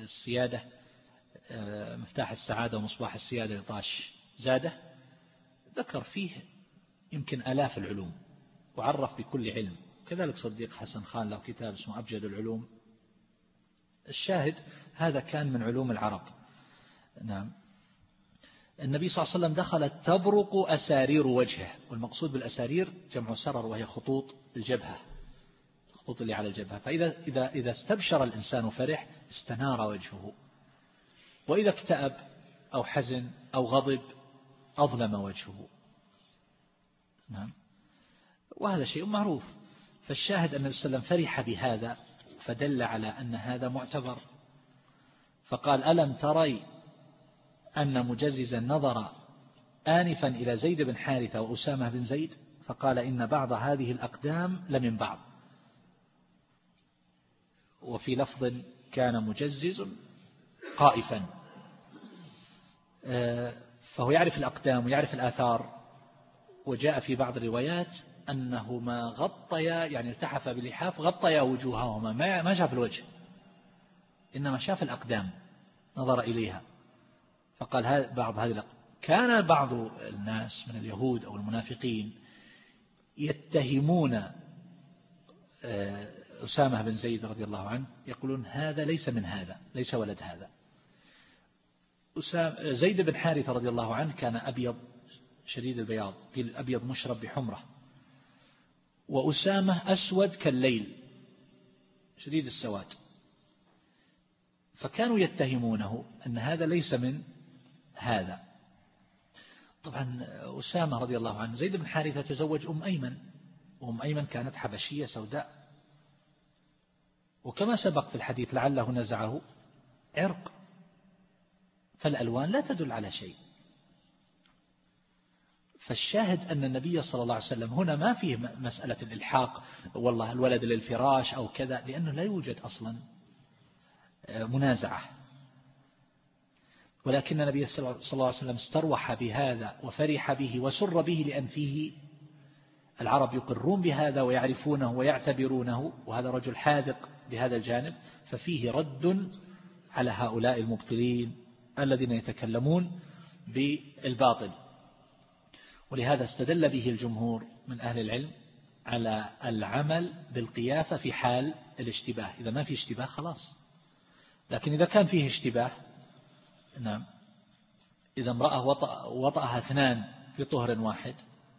السيادة، مفتاح السعادة ومصباح السيادة لطاش زاده، ذكر فيه يمكن آلاف العلوم وعرف بكل علم. كذلك صديق حسن خان له كتاب اسمه أبجد العلوم. الشاهد هذا كان من علوم العرب. نعم. النبي صلى الله عليه وسلم دخلت تبرق أسارير وجهه، والمقصود بالأسارير جمع سرر وهي خطوط الجبهة، الخطوط اللي على الجبهة. فإذا إذا إذا استبشر الإنسان فرح استنار وجهه، وإذا اكتئب أو حزن أو غضب أظلم وجهه. نعم. وهذا شيء معروف. فالشاهد أن النبي صلى الله عليه وسلم فرح بهذا فدل على أن هذا معتبر. فقال: ألم تري أن مجززا نظر آنفا إلى زيد بن حارثة وأسامة بن زيد فقال: إن بعض هذه الأقدام لمن بعض. وفي لفظ: كان مجزز قائفا. فهو يعرف الأقدام ويعرف الآثار. وجاء في بعض الروايات أنهما غطيا، يعني التحف بلحاف غطيا وجوههما، ما شاف الوجه إنما شاف الأقدام، نظر إليها. فقال بعض هذه الأقدام. كان بعض الناس من اليهود أو المنافقين يتهمون أسامة بن زيد رضي الله عنه، يقولون: هذا ليس من هذا، ليس ولد هذا. زيد بن حارثة رضي الله عنه كان أبيض شديد البياض، قيل أبيض مشرب بحمرة، وأسامة أسود كالليل شديد السواد. فكانوا يتهمونه أن هذا ليس من هذا. طبعا أسامة رضي الله عنه، زيد بن حارثة تزوج أم أيمن، وأم أيمن كانت حبشية سوداء، وكما سبق في الحديث لعله نزعه عرق، فالألوان لا تدل على شيء. فالشاهد أن النبي صلى الله عليه وسلم هنا ما فيه مسألة الإلحاق والله الولد للفراش أو كذا، لأنه لا يوجد أصلا منازعة. ولكن النبي صلى الله عليه وسلم استروح بهذا وفرح به وسر به، لأن فيه العرب يقرون بهذا ويعرفونه ويعتبرونه، وهذا رجل حاذق بهذا الجانب، ففيه رد على هؤلاء المبطلين الذين يتكلمون بالباطل. ولهذا استدل به الجمهور من أهل العلم على العمل بالقيافة في حال الاشتباه. إذا ما في اشتباه خلاص، لكن إذا كان فيه اشتباه، نعم، إذا امرأة وطأ وطأها اثنان في طهر واحد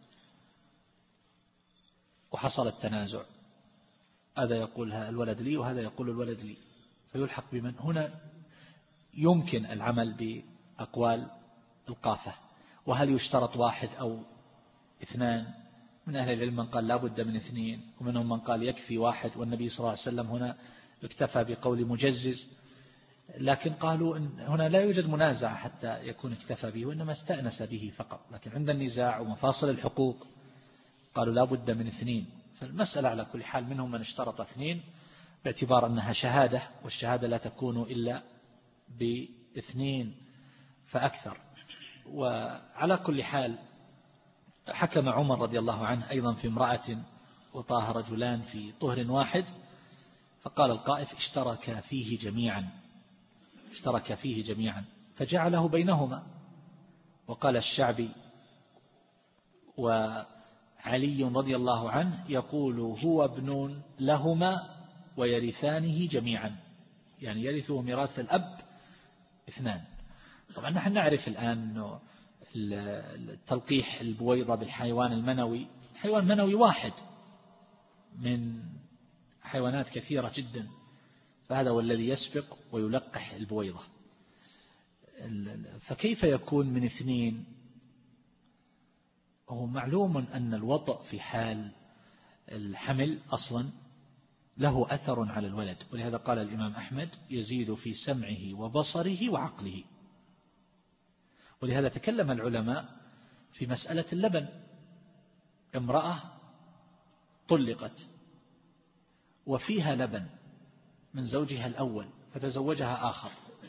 وحصل التنازع، هذا يقول الولد لي وهذا يقول الولد لي، فيلحق بمن؟ هنا يمكن العمل بأقوال القافة. وهل يشترط واحد أو اثنان؟ من أهل العلم من قال لا بد من اثنين، ومنهم من قال يكفي واحد، والنبي صلى الله عليه وسلم هنا اكتفى بقول مجزز. لكن قالوا إن هنا لا يوجد منازع حتى يكون اكتفى به، وإنما استأنس به فقط. لكن عند النزاع ومفاصل الحقوق قالوا لا بد من اثنين. فالمسألة على كل حال منهم من اشترط اثنين باعتبار أنها شهادة، والشهادة لا تكون إلا باثنين فأكثر. وعلى كل حال حكم عمر رضي الله عنه أيضا في امرأة وطاها رجلان في طهر واحد، فقال القائف: اشترك فيه جميعا، اشترك فيه جميعا، فجعله بينهما. وقال الشعبي وعلي رضي الله عنه يقول: هو ابن لهما ويرثانه جميعا، يعني يرثه ميراث الأب اثنان. طبعا نحن نعرف الآن أنه التلقيح البويضة بالحيوان المنوي حيوان منوي واحد من حيوانات كثيرة جدا، فهذا هو الذي يسبق ويلقح البويضة. فكيف يكون من اثنين؟ هو معلوم أن الوطأ في حال الحمل أصلا له أثر على الولد، ولهذا قال الإمام أحمد: يزيد في سمعه وبصره وعقله. ولهذا تكلم العلماء في مسألة اللبن. امرأة طلقت وفيها لبن من زوجها الأول فتزوجها آخر،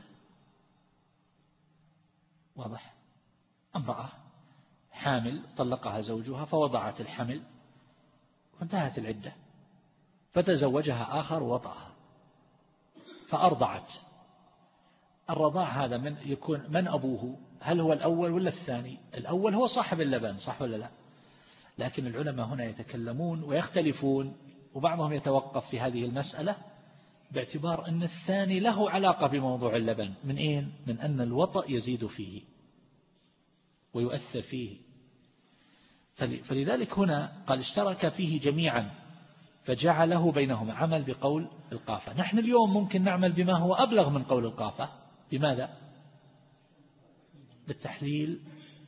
واضح؟ امرأة حامل طلقها زوجها فوضعت الحمل وانتهت العدة، فتزوجها آخر ووطأها فأرضعت، الرضاع هذا من يكون من أبوه؟ هل هو الأول ولا الثاني؟ الأول هو صاحب اللبن، صح ولا لا؟ لكن العلماء هنا يتكلمون ويختلفون، وبعضهم يتوقف في هذه المسألة باعتبار أن الثاني له علاقة بموضوع اللبن. من أين؟ من أن الوطأ يزيد فيه ويؤثر فيه، فلذلك هنا قال اشترك فيه جميعا فجعله بينهما، عمل بقول القافة. نحن اليوم ممكن نعمل بما هو أبلغ من قول القافة. بماذا؟ بالتحليل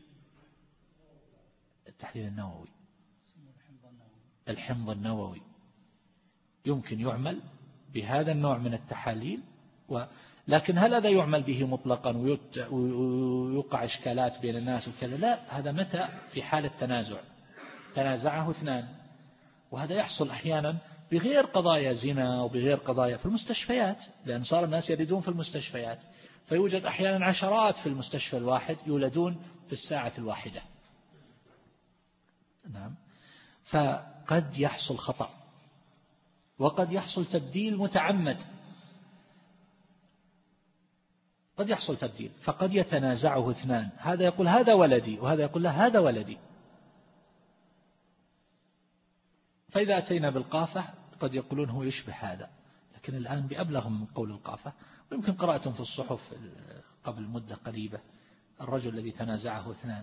التحليل النووي، الحمض النووي يمكن يعمل بهذا النوع من التحاليل. و... لكن هل هذا يعمل به مطلقا ويت... ويوقع إشكالات بين الناس وكذا؟ لا، هذا متى؟ في حالة تنازع، تنازعه اثنان، وهذا يحصل أحيانا بغير قضايا زنا وبغير قضايا في المستشفيات، لأن صار الناس يلدون في المستشفيات، فيوجد أحيانا عشرات في المستشفى الواحد يولدون في الساعة الواحدة. نعم. فقد يحصل خطأ وقد يحصل تبديل متعمد، قد يحصل تبديل، فقد يتنازعه اثنان، هذا يقول هذا ولدي وهذا يقول له هذا ولدي. فإذا أتينا بالقافة قد يقولون هو يشبه هذا، لكن الآن بأبلغ من قول القافة. ويمكن قرأتم في الصحف قبل مدة قريبة الرجل الذي تنازعه اثنان،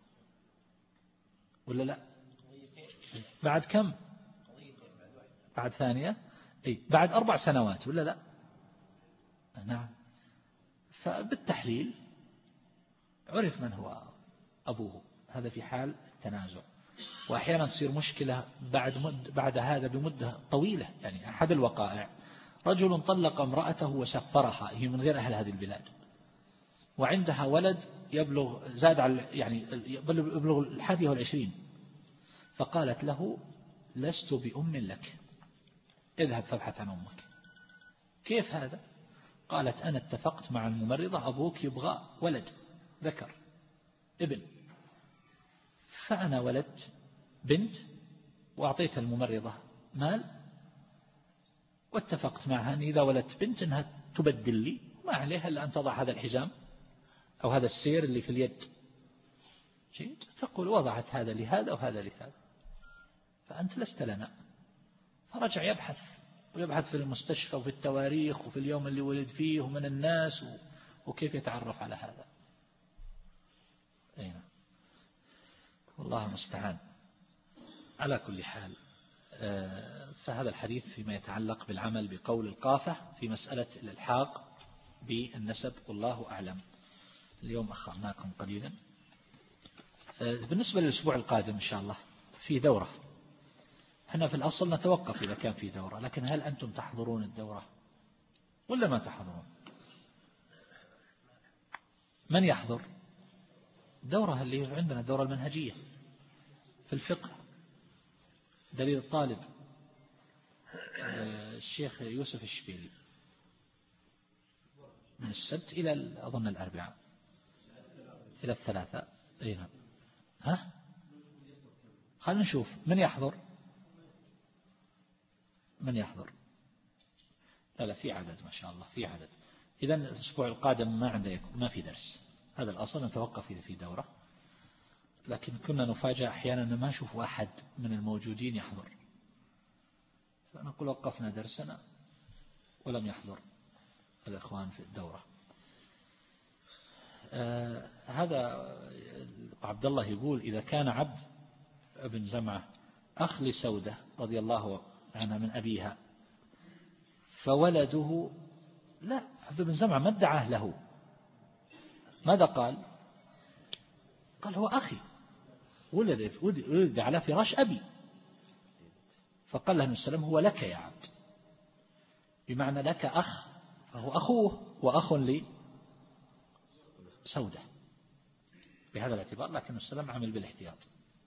ولا لا؟ بعد كم؟ بعد ثانية، أي بعد أربع سنوات، ولا لا؟ نعم. فبالتحليل عرف من هو أبوه، هذا في حال التنازع. وأحيانا تصير مشكلة بعد مد بعد هذا بمدة طويلة. يعني أحد الوقائع رجل طلق امرأته وسفرها، هي من غير أهل هذه البلاد، وعندها ولد يبلغ زاد على يعني يبلغ الحادية والعشرين، فقالت له لست بأم لك، اذهب فابحث عن أمك. كيف هذا؟ قالت أنا اتفقت مع الممرضة أبوك يبغى ولد ذكر ابن، فأنا ولدت بنت وأعطيت الممرضة مال، واتفقت معها أن إذا ولدت بنت أنها تبدل لي، ما عليها إلا أن تضع هذا الحزام أو هذا السير اللي في اليد. جيد. تقول وضعت هذا لهذا وهذا لهذا، فأنت لست لنا. فرجع يبحث ويبحث في المستشفى وفي التواريخ وفي اليوم اللي ولد فيه ومن الناس وكيف يتعرف على هذا. أين والله المستعان. على كل حال، فهذا الحديث فيما يتعلق بالعمل بقول القافة في مسألة الإلحاق بالنسب، والله أعلم. اليوم أخرناكم قليلا. بالنسبة للأسبوع القادم إن شاء الله في دورة، احنا في الأصل نتوقف إذا كان في دورة، لكن هل أنتم تحضرون الدورة ولا ما تحضرون؟ من يحضر دورة؟ اللي عندنا دورة المنهجية في الفقه، دليل الطالب الشيخ يوسف الشبيلي، من السبت إلى أظن الأربعاء إلى الثلاثاء. أي نعم. ها خلينا نشوف من يحضر، من يحضر. لا لا في عدد ما شاء الله، في عدد. إذا الأسبوع القادم ما عندنا ما في درس، هذا الأصل نتوقف إذا في دورة، لكن كنا نفاجأ أحيانا أن ما نشوف واحد من الموجودين يحضر، فنقول وقفنا درسنا ولم يحضر الإخوان في الدورة. آه هذا عبد الله يقول إذا كان عبد ابن زمعة أخ لسودة رضي الله عنها من أبيها، فولده لا، عبد بن زمعة ما ادعاه له، ماذا قال؟ قال هو أخي، ولد ولد على فراش أبي، فقال له النبي صلى الله عليه وسلم هو لك يا عبد، بمعنى لك أخ، فهو أخوه وأخ لي سودة بهذا الاعتبار، لكن النبي صلى الله عليه وسلم عمل بالاحتياط.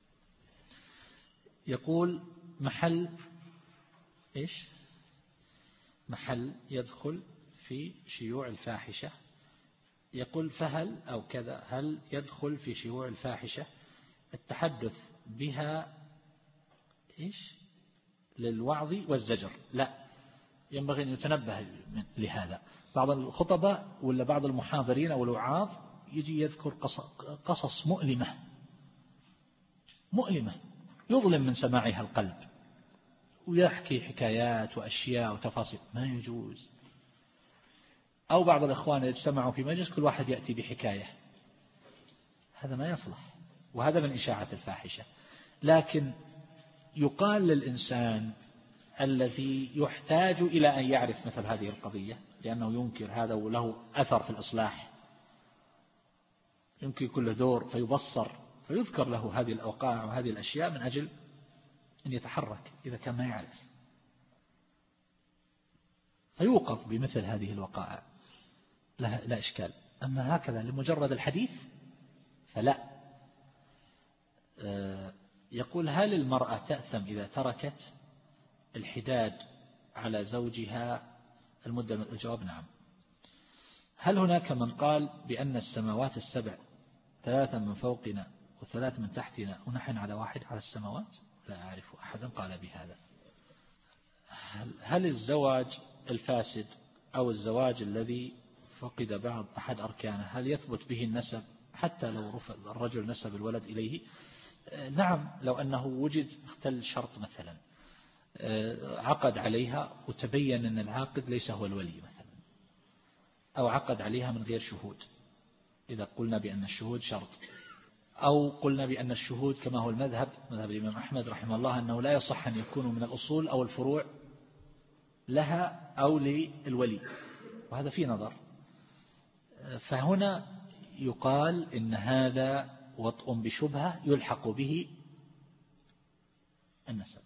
يقول محل إيش؟ محل يدخل في شيوع الفاحشة. يقول فهل أو كذا هل يدخل في شيوع الفاحشة التحدث بها إيش للوعظ والزجر؟ لا، ينبغي أن يتنبه لهذا. بعض الخطباء ولا بعض المحاضرين أو الوعاظ يجي يذكر قصص مؤلمة مؤلمة يظلم من سماعها القلب، ويحكي حكايات وأشياء وتفاصيل، ما يجوز. أو بعض الإخوان يجتمعوا في مجلس كل واحد يأتي بحكاية، هذا ما يصلح، وهذا من إشاعة الفاحشة. لكن يقال للإنسان الذي يحتاج إلى أن يعرف مثل هذه القضية، لأنه ينكر هذا وله أثر في الإصلاح، يمكن كل دور فيبصر فيذكر له هذه الأوقاع وهذه الأشياء من أجل أن يتحرك إذا كان ما يعرف، فيوقظ بمثل هذه الوقائع، لا, لا إشكال. أما هكذا لمجرد الحديث فلا. يقول: هل المرأة تأثم إذا تركت الحداد على زوجها المدة؟ الجواب: نعم. هل هناك من قال بأن السماوات السبع ثلاثة من فوقنا وثلاث من تحتنا ونحن على واحد على السماوات؟ لا أعرف أحدا قال بهذا. هل الزواج الفاسد أو الزواج الذي فقد بعض أحد أركانه هل يثبت به النسب حتى لو رفض الرجل نسب الولد إليه؟ نعم، لو أنه وجد اختل شرط مثلا، عقد عليها وتبين أن العاقد ليس هو الولي مثلا، أو عقد عليها من غير شهود، إذا قلنا بأن الشهود شرط، أو قلنا بأن الشهود كما هو المذهب مذهب الإمام أحمد رحمه الله أنه لا يصح أن يكونوا من الأصول أو الفروع لها أو للولي، وهذا في نظر. فهنا يقال إن هذا وطء بشبهة يلحق به النسب.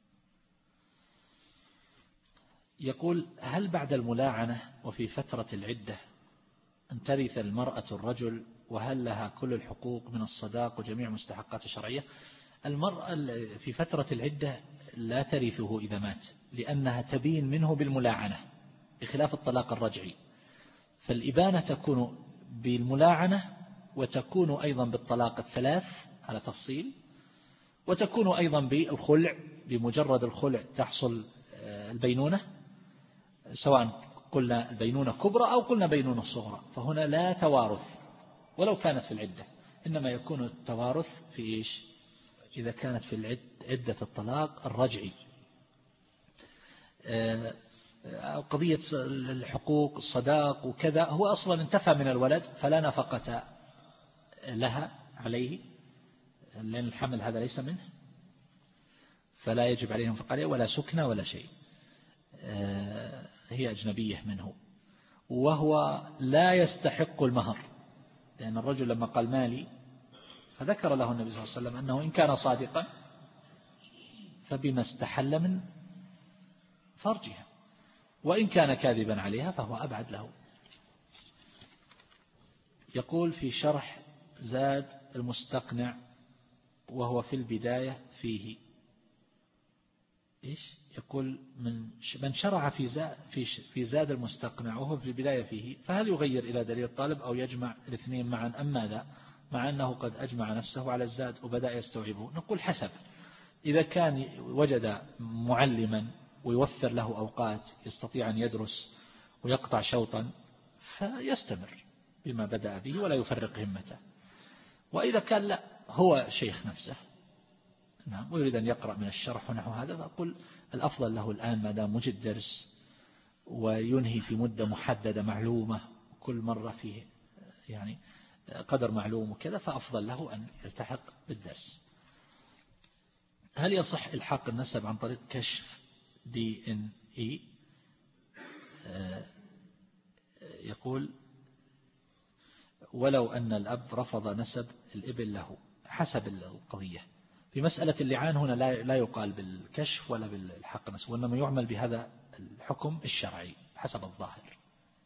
يقول: هل بعد الملاعنة وفي فترة العدة أن ترث المرأة الرجل، وهل لها كل الحقوق من الصداق وجميع مستحقات الشرعية؟ المرأة في فترة العدة لا ترثه إذا مات، لأنها تبين منه بالملاعنة بخلاف الطلاق الرجعي، فالإبانة تكون بالملاعنة وتكون أيضا بالطلاق الثلاث على تفصيل، وتكون أيضا بالخلع، بمجرد الخلع تحصل البينونة، سواء قلنا البينونة كبرى أو قلنا بينونة صغرى، فهنا لا توارث ولو كانت في العدة، إنما يكون التوارث في إيش؟ إذا كانت في العدة عدة الطلاق الرجعي. قضية الحقوق الصداق وكذا هو أصلا انتفى من الولد فلا نفقة لها عليه، لأن الحمل هذا ليس منه، فلا يجب عليهم نفقة عليه ولا سكنة ولا شيء، هي أجنبية منه، وهو لا يستحق المهر، لأن الرجل لما قال مالي فذكر له النبي صلى الله عليه وسلم أنه إن كان صادقا فبما استحل من فرجها، وإن كان كاذبا عليها فهو أبعد له. يقول في شرح زاد المستقنع وهو في البداية فيه إيش؟ يقول من من شرع في زاد في في زاد المستقنع وهو في البداية فيه، فهل يغير إلى دليل الطالب أو يجمع الاثنين معا أم ماذا؟ مع أنه قد أجمع نفسه على الزاد وبدأ يستوعبه. نقول حسب، إذا كان وجد معلما ويوفر له أوقات يستطيع أن يدرس ويقطع شوطا فيستمر بما بدأ به ولا يفرق همته، وإذا كان لا هو شيخ نفسه نعم ويريد أن يقرأ من الشرح ونحو هذا، فأقول الأفضل له الآن ما دام مجد درس وينهي في مدة محددة معلومة كل مرة فيه يعني قدر معلوم وكذا، فأفضل له أن يلتحق بالدرس. هل يصح إلحاق النسب عن طريق كشف دي إن إي؟ يقول: ولو أن الأب رفض نسب الابن له حسب القضية. في مسألة اللعان هنا لا يقال بالكشف ولا بالحق نسب، وإنما يعمل بهذا الحكم الشرعي حسب الظاهر،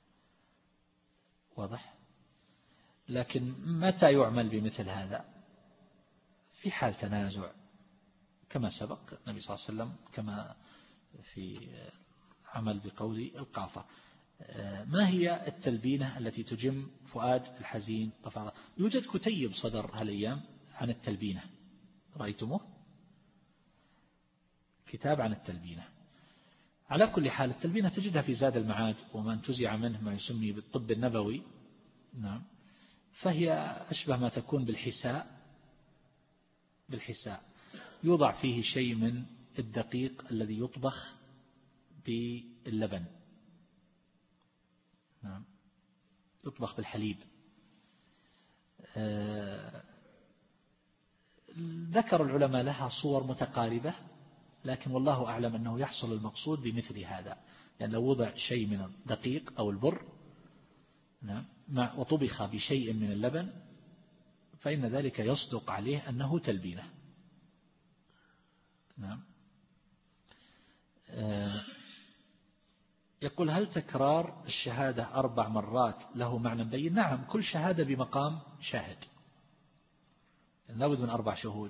واضح؟ لكن متى يعمل بمثل هذا؟ في حال تنازع كما سبق النبي صلى الله عليه وسلم، كما في عمل بقول القافة. ما هي التلبينة التي تجم فؤاد الحزين طفارة؟ يوجد كتيب صدر هالأيام عن التلبينة، رأيتموه؟ كتاب عن التلبينة على كل حال التلبينة تجدها في زاد المعاد وما انتزع منه ما يسمي بالطب النبوي. نعم. فهي أشبه ما تكون بالحساء بالحساء يوضع فيه شيء من الدقيق الذي يطبخ باللبن. نعم. يطبخ بالحليب. آه ذكر العلماء لها صور متقاربة، لكن والله أعلم أنه يحصل المقصود بمثل هذا، يعني لو وضع شيء من الدقيق أو البر نعم وطبخ بشيء من اللبن فإن ذلك يصدق عليه أنه تلبينة. نعم. آه يقول هل تكرار الشهادة أربع مرات له معنى بين؟ نعم، كل شهادة بمقام شاهد، لابد من أربع شهود.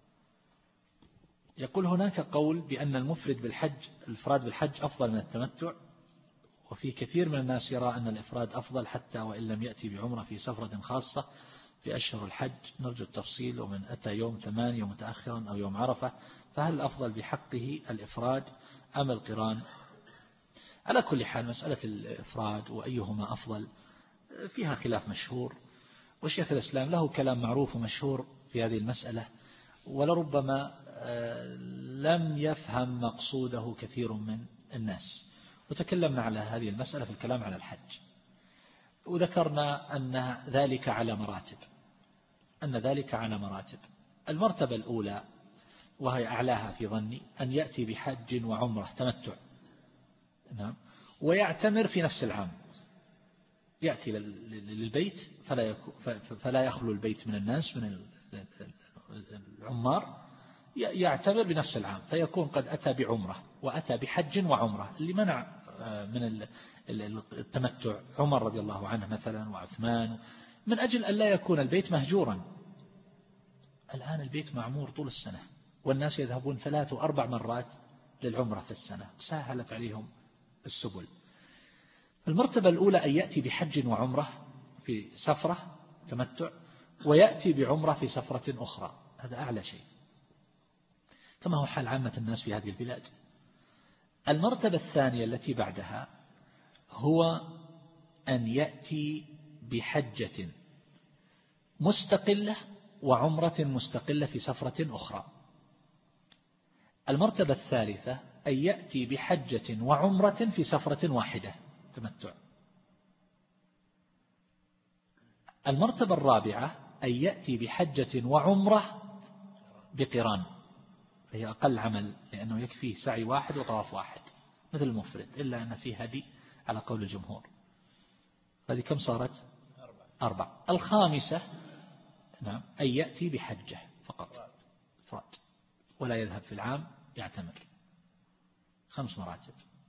يقول هناك قول بأن المفرد بالحج الإفراد بالحج أفضل من التمتع، وفي كثير من الناس يرى أن الإفراد أفضل حتى وإن لم يأتي بعمرة في سفرة خاصة في أشهر الحج. نرجو التفصيل، ومن أتى يوم ثمانية متأخرا أو يوم عرفة فهل الأفضل بحقه الإفراد أم القران؟ على كل حال مسألة الإفراد وأيهما أفضل فيها خلاف مشهور، وشيخ الإسلام له كلام معروف ومشهور في هذه المسألة، ولربما لم يفهم مقصوده كثير من الناس. وتكلمنا على هذه المسألة في الكلام على الحج، وذكرنا أن ذلك على مراتب أن ذلك على مراتب المرتبة الأولى وهي أعلاها في ظني أن يأتي بحج وعمرة تمتع، نعم، ويعتمر في نفس العام، يأتي للبيت فلا فلا يخلو البيت من الناس من العمار، يعتمر بنفس العام فيكون قد أتى بعمرة وأتى بحج وعمرة. اللي منع من التمتع عمر رضي الله عنه مثلا وعثمان من أجل أن لا يكون البيت مهجورا. الآن البيت معمور طول السنة والناس يذهبون ثلاث وأربع مرات للعمرة في السنة، سهلت عليهم السبل. المرتبة الأولى أن يأتي بحج وعمرة في سفرة تمتع ويأتي بعمرة في سفرة أخرى، هذا أعلى شيء كما هو حال عامة الناس في هذه البلاد. المرتبة الثانية التي بعدها هو أن يأتي بحجة مستقلة وعمرة مستقلة في سفرة أخرى. المرتبة الثالثة أن يأتي بحجة وعمرة في سفرة واحدة تمتع. المرتبة الرابعة أن يأتي بحجة وعمرة بقران، فهي أقل عمل لأنه يكفيه سعي واحد وطواف واحد مثل المفرد، إلا أن فيه هدي على قول الجمهور. هذه كم صارت؟ أربع. الخامسة نعم أن يأتي بحجة فقط فراد ولا يذهب في العام يعتمر. خمس مراتب.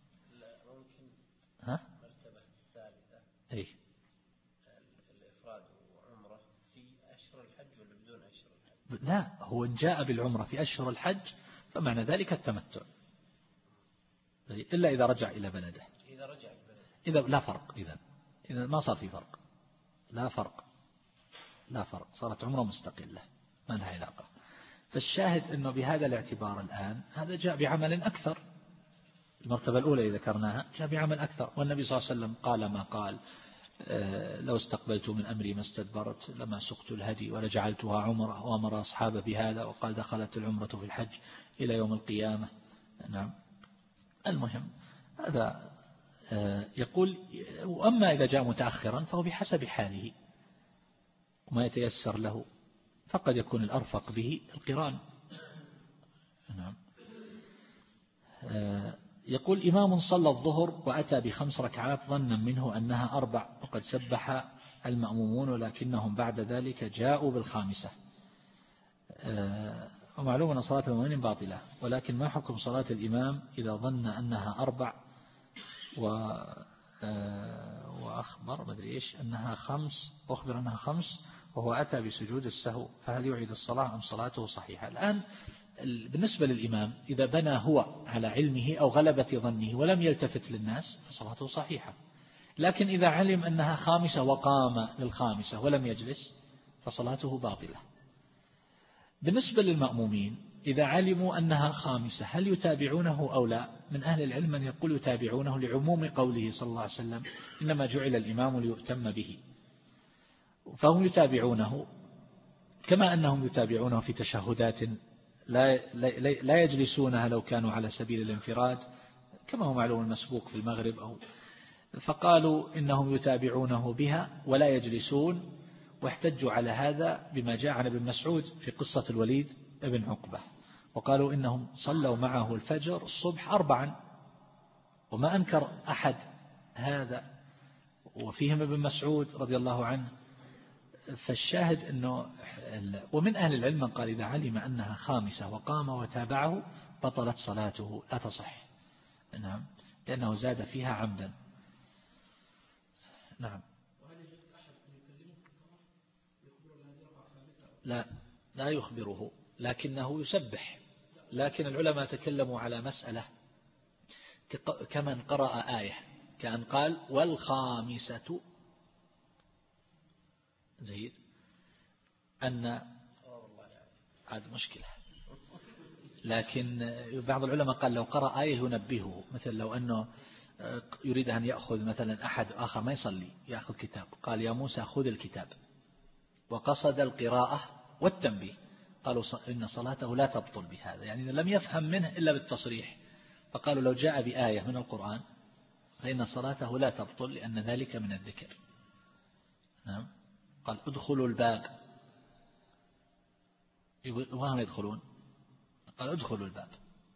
ها؟ المرتبة الثالثة أي الإفراد وعمرة في أشهر الحج ولا بدون أشهر الحج؟ لا، هو إن جاء بالعمرة في أشهر الحج فمعنى ذلك التمتع، إلا إذا رجع إلى بلده. إذا رجع إلى بلده إذا لا فرق، إذا إذا ما صار في فرق، لا فرق لا فرق صارت عمرة مستقلة ما لها علاقة. فالشاهد أنه بهذا الاعتبار الآن هذا جاء بعمل أكثر. المرتبة الأولى إذا ذكرناها جاء بعمل أكثر، والنبي صلى الله عليه وسلم قال ما قال لو استقبلت من أمري ما استدبرت لما سقت الهدي ولجعلتها عمرة، وأمر أصحابه بهذا وقال دخلت العمرة في الحج إلى يوم القيامة. نعم. المهم هذا يقول. وأما إذا جاء متأخرا فهو بحسب حاله وما يتيسر له، فقد يكون الأرفق به القران. نعم. يقول إمام صلى الظهر وأتى بخمس ركعات ظنا منه أنها أربع وقد سبح المأمومون ولكنهم بعد ذلك جاءوا بالخامسة، ومعلوم أن صلاة المؤمنين باطلة، ولكن ما حكم صلاة الإمام إذا ظن أنها أربع و وأخبر مدري إيش أنها خمس أخبر أنها خمس وهو أتى بسجود السهو، فهل يعيد الصلاة أم صلاته صحيحة؟ الآن بالنسبة للإمام إذا بنى هو على علمه أو غلبة ظنه ولم يلتفت للناس فصلاته صحيحة، لكن إذا علم أنها خامسة وقام للخامسة ولم يجلس فصلاته باطلة. بالنسبة للمأمومين إذا علموا أنها خامسة هل يتابعونه أو لا؟ من أهل العلم من يقول يتابعونه لعموم قوله صلى الله عليه وسلم إنما جعل الإمام ليؤتم به، فهم يتابعونه كما أنهم يتابعونه في تشهدات لا لا يجلسونها لو كانوا على سبيل الانفراد كما هو معلوم المسبوق في المغرب أو، فقالوا إنهم يتابعونه بها ولا يجلسون، واحتجوا على هذا بما جاء عن ابن مسعود في قصة الوليد ابن عقبة، وقالوا إنهم صلوا معه الفجر الصبح أربعا وما أنكر أحد هذا، وفيهم ابن مسعود رضي الله عنه. فالشاهد أنه ومن أهل العلم من قال إذا علم أنها خامسة وقام وتابعه بطلت صلاته لا تصح، نعم، لأنه زاد فيها عمدا. نعم. لا لا يخبره لكنه يسبح، لكن العلماء تكلموا على مسألة كمن قرأ آية كأن قال والخامسة، جيد، أن هذا مشكلة، لكن بعض العلماء قال لو قرأ آية ينبهه، مثل لو أنه يريد أن يأخذ مثلا أحد آخر ما يصلي يأخذ كتاب، قال يا موسى خذ الكتاب، وقصد القراءة والتنبيه، قالوا إن صلاته لا تبطل بهذا، يعني لم يفهم منه إلا بالتصريح، فقالوا لو جاء بآية من القرآن فإن صلاته لا تبطل لأن ذلك من الذكر. نعم. قال ادخلوا الباب، وهم يدخلون، قال ادخلوا الباب،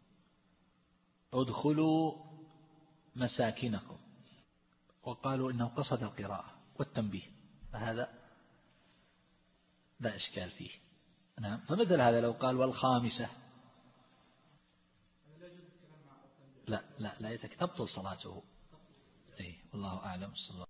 ادخلوا مساكنكم، وقالوا إنه قصد القراءة والتنبيه، فهذا لا إشكال فيه. نعم. فمثل هذا لو قال والخامسة لا لا لا يتبطل صلاته. أي والله أعلم.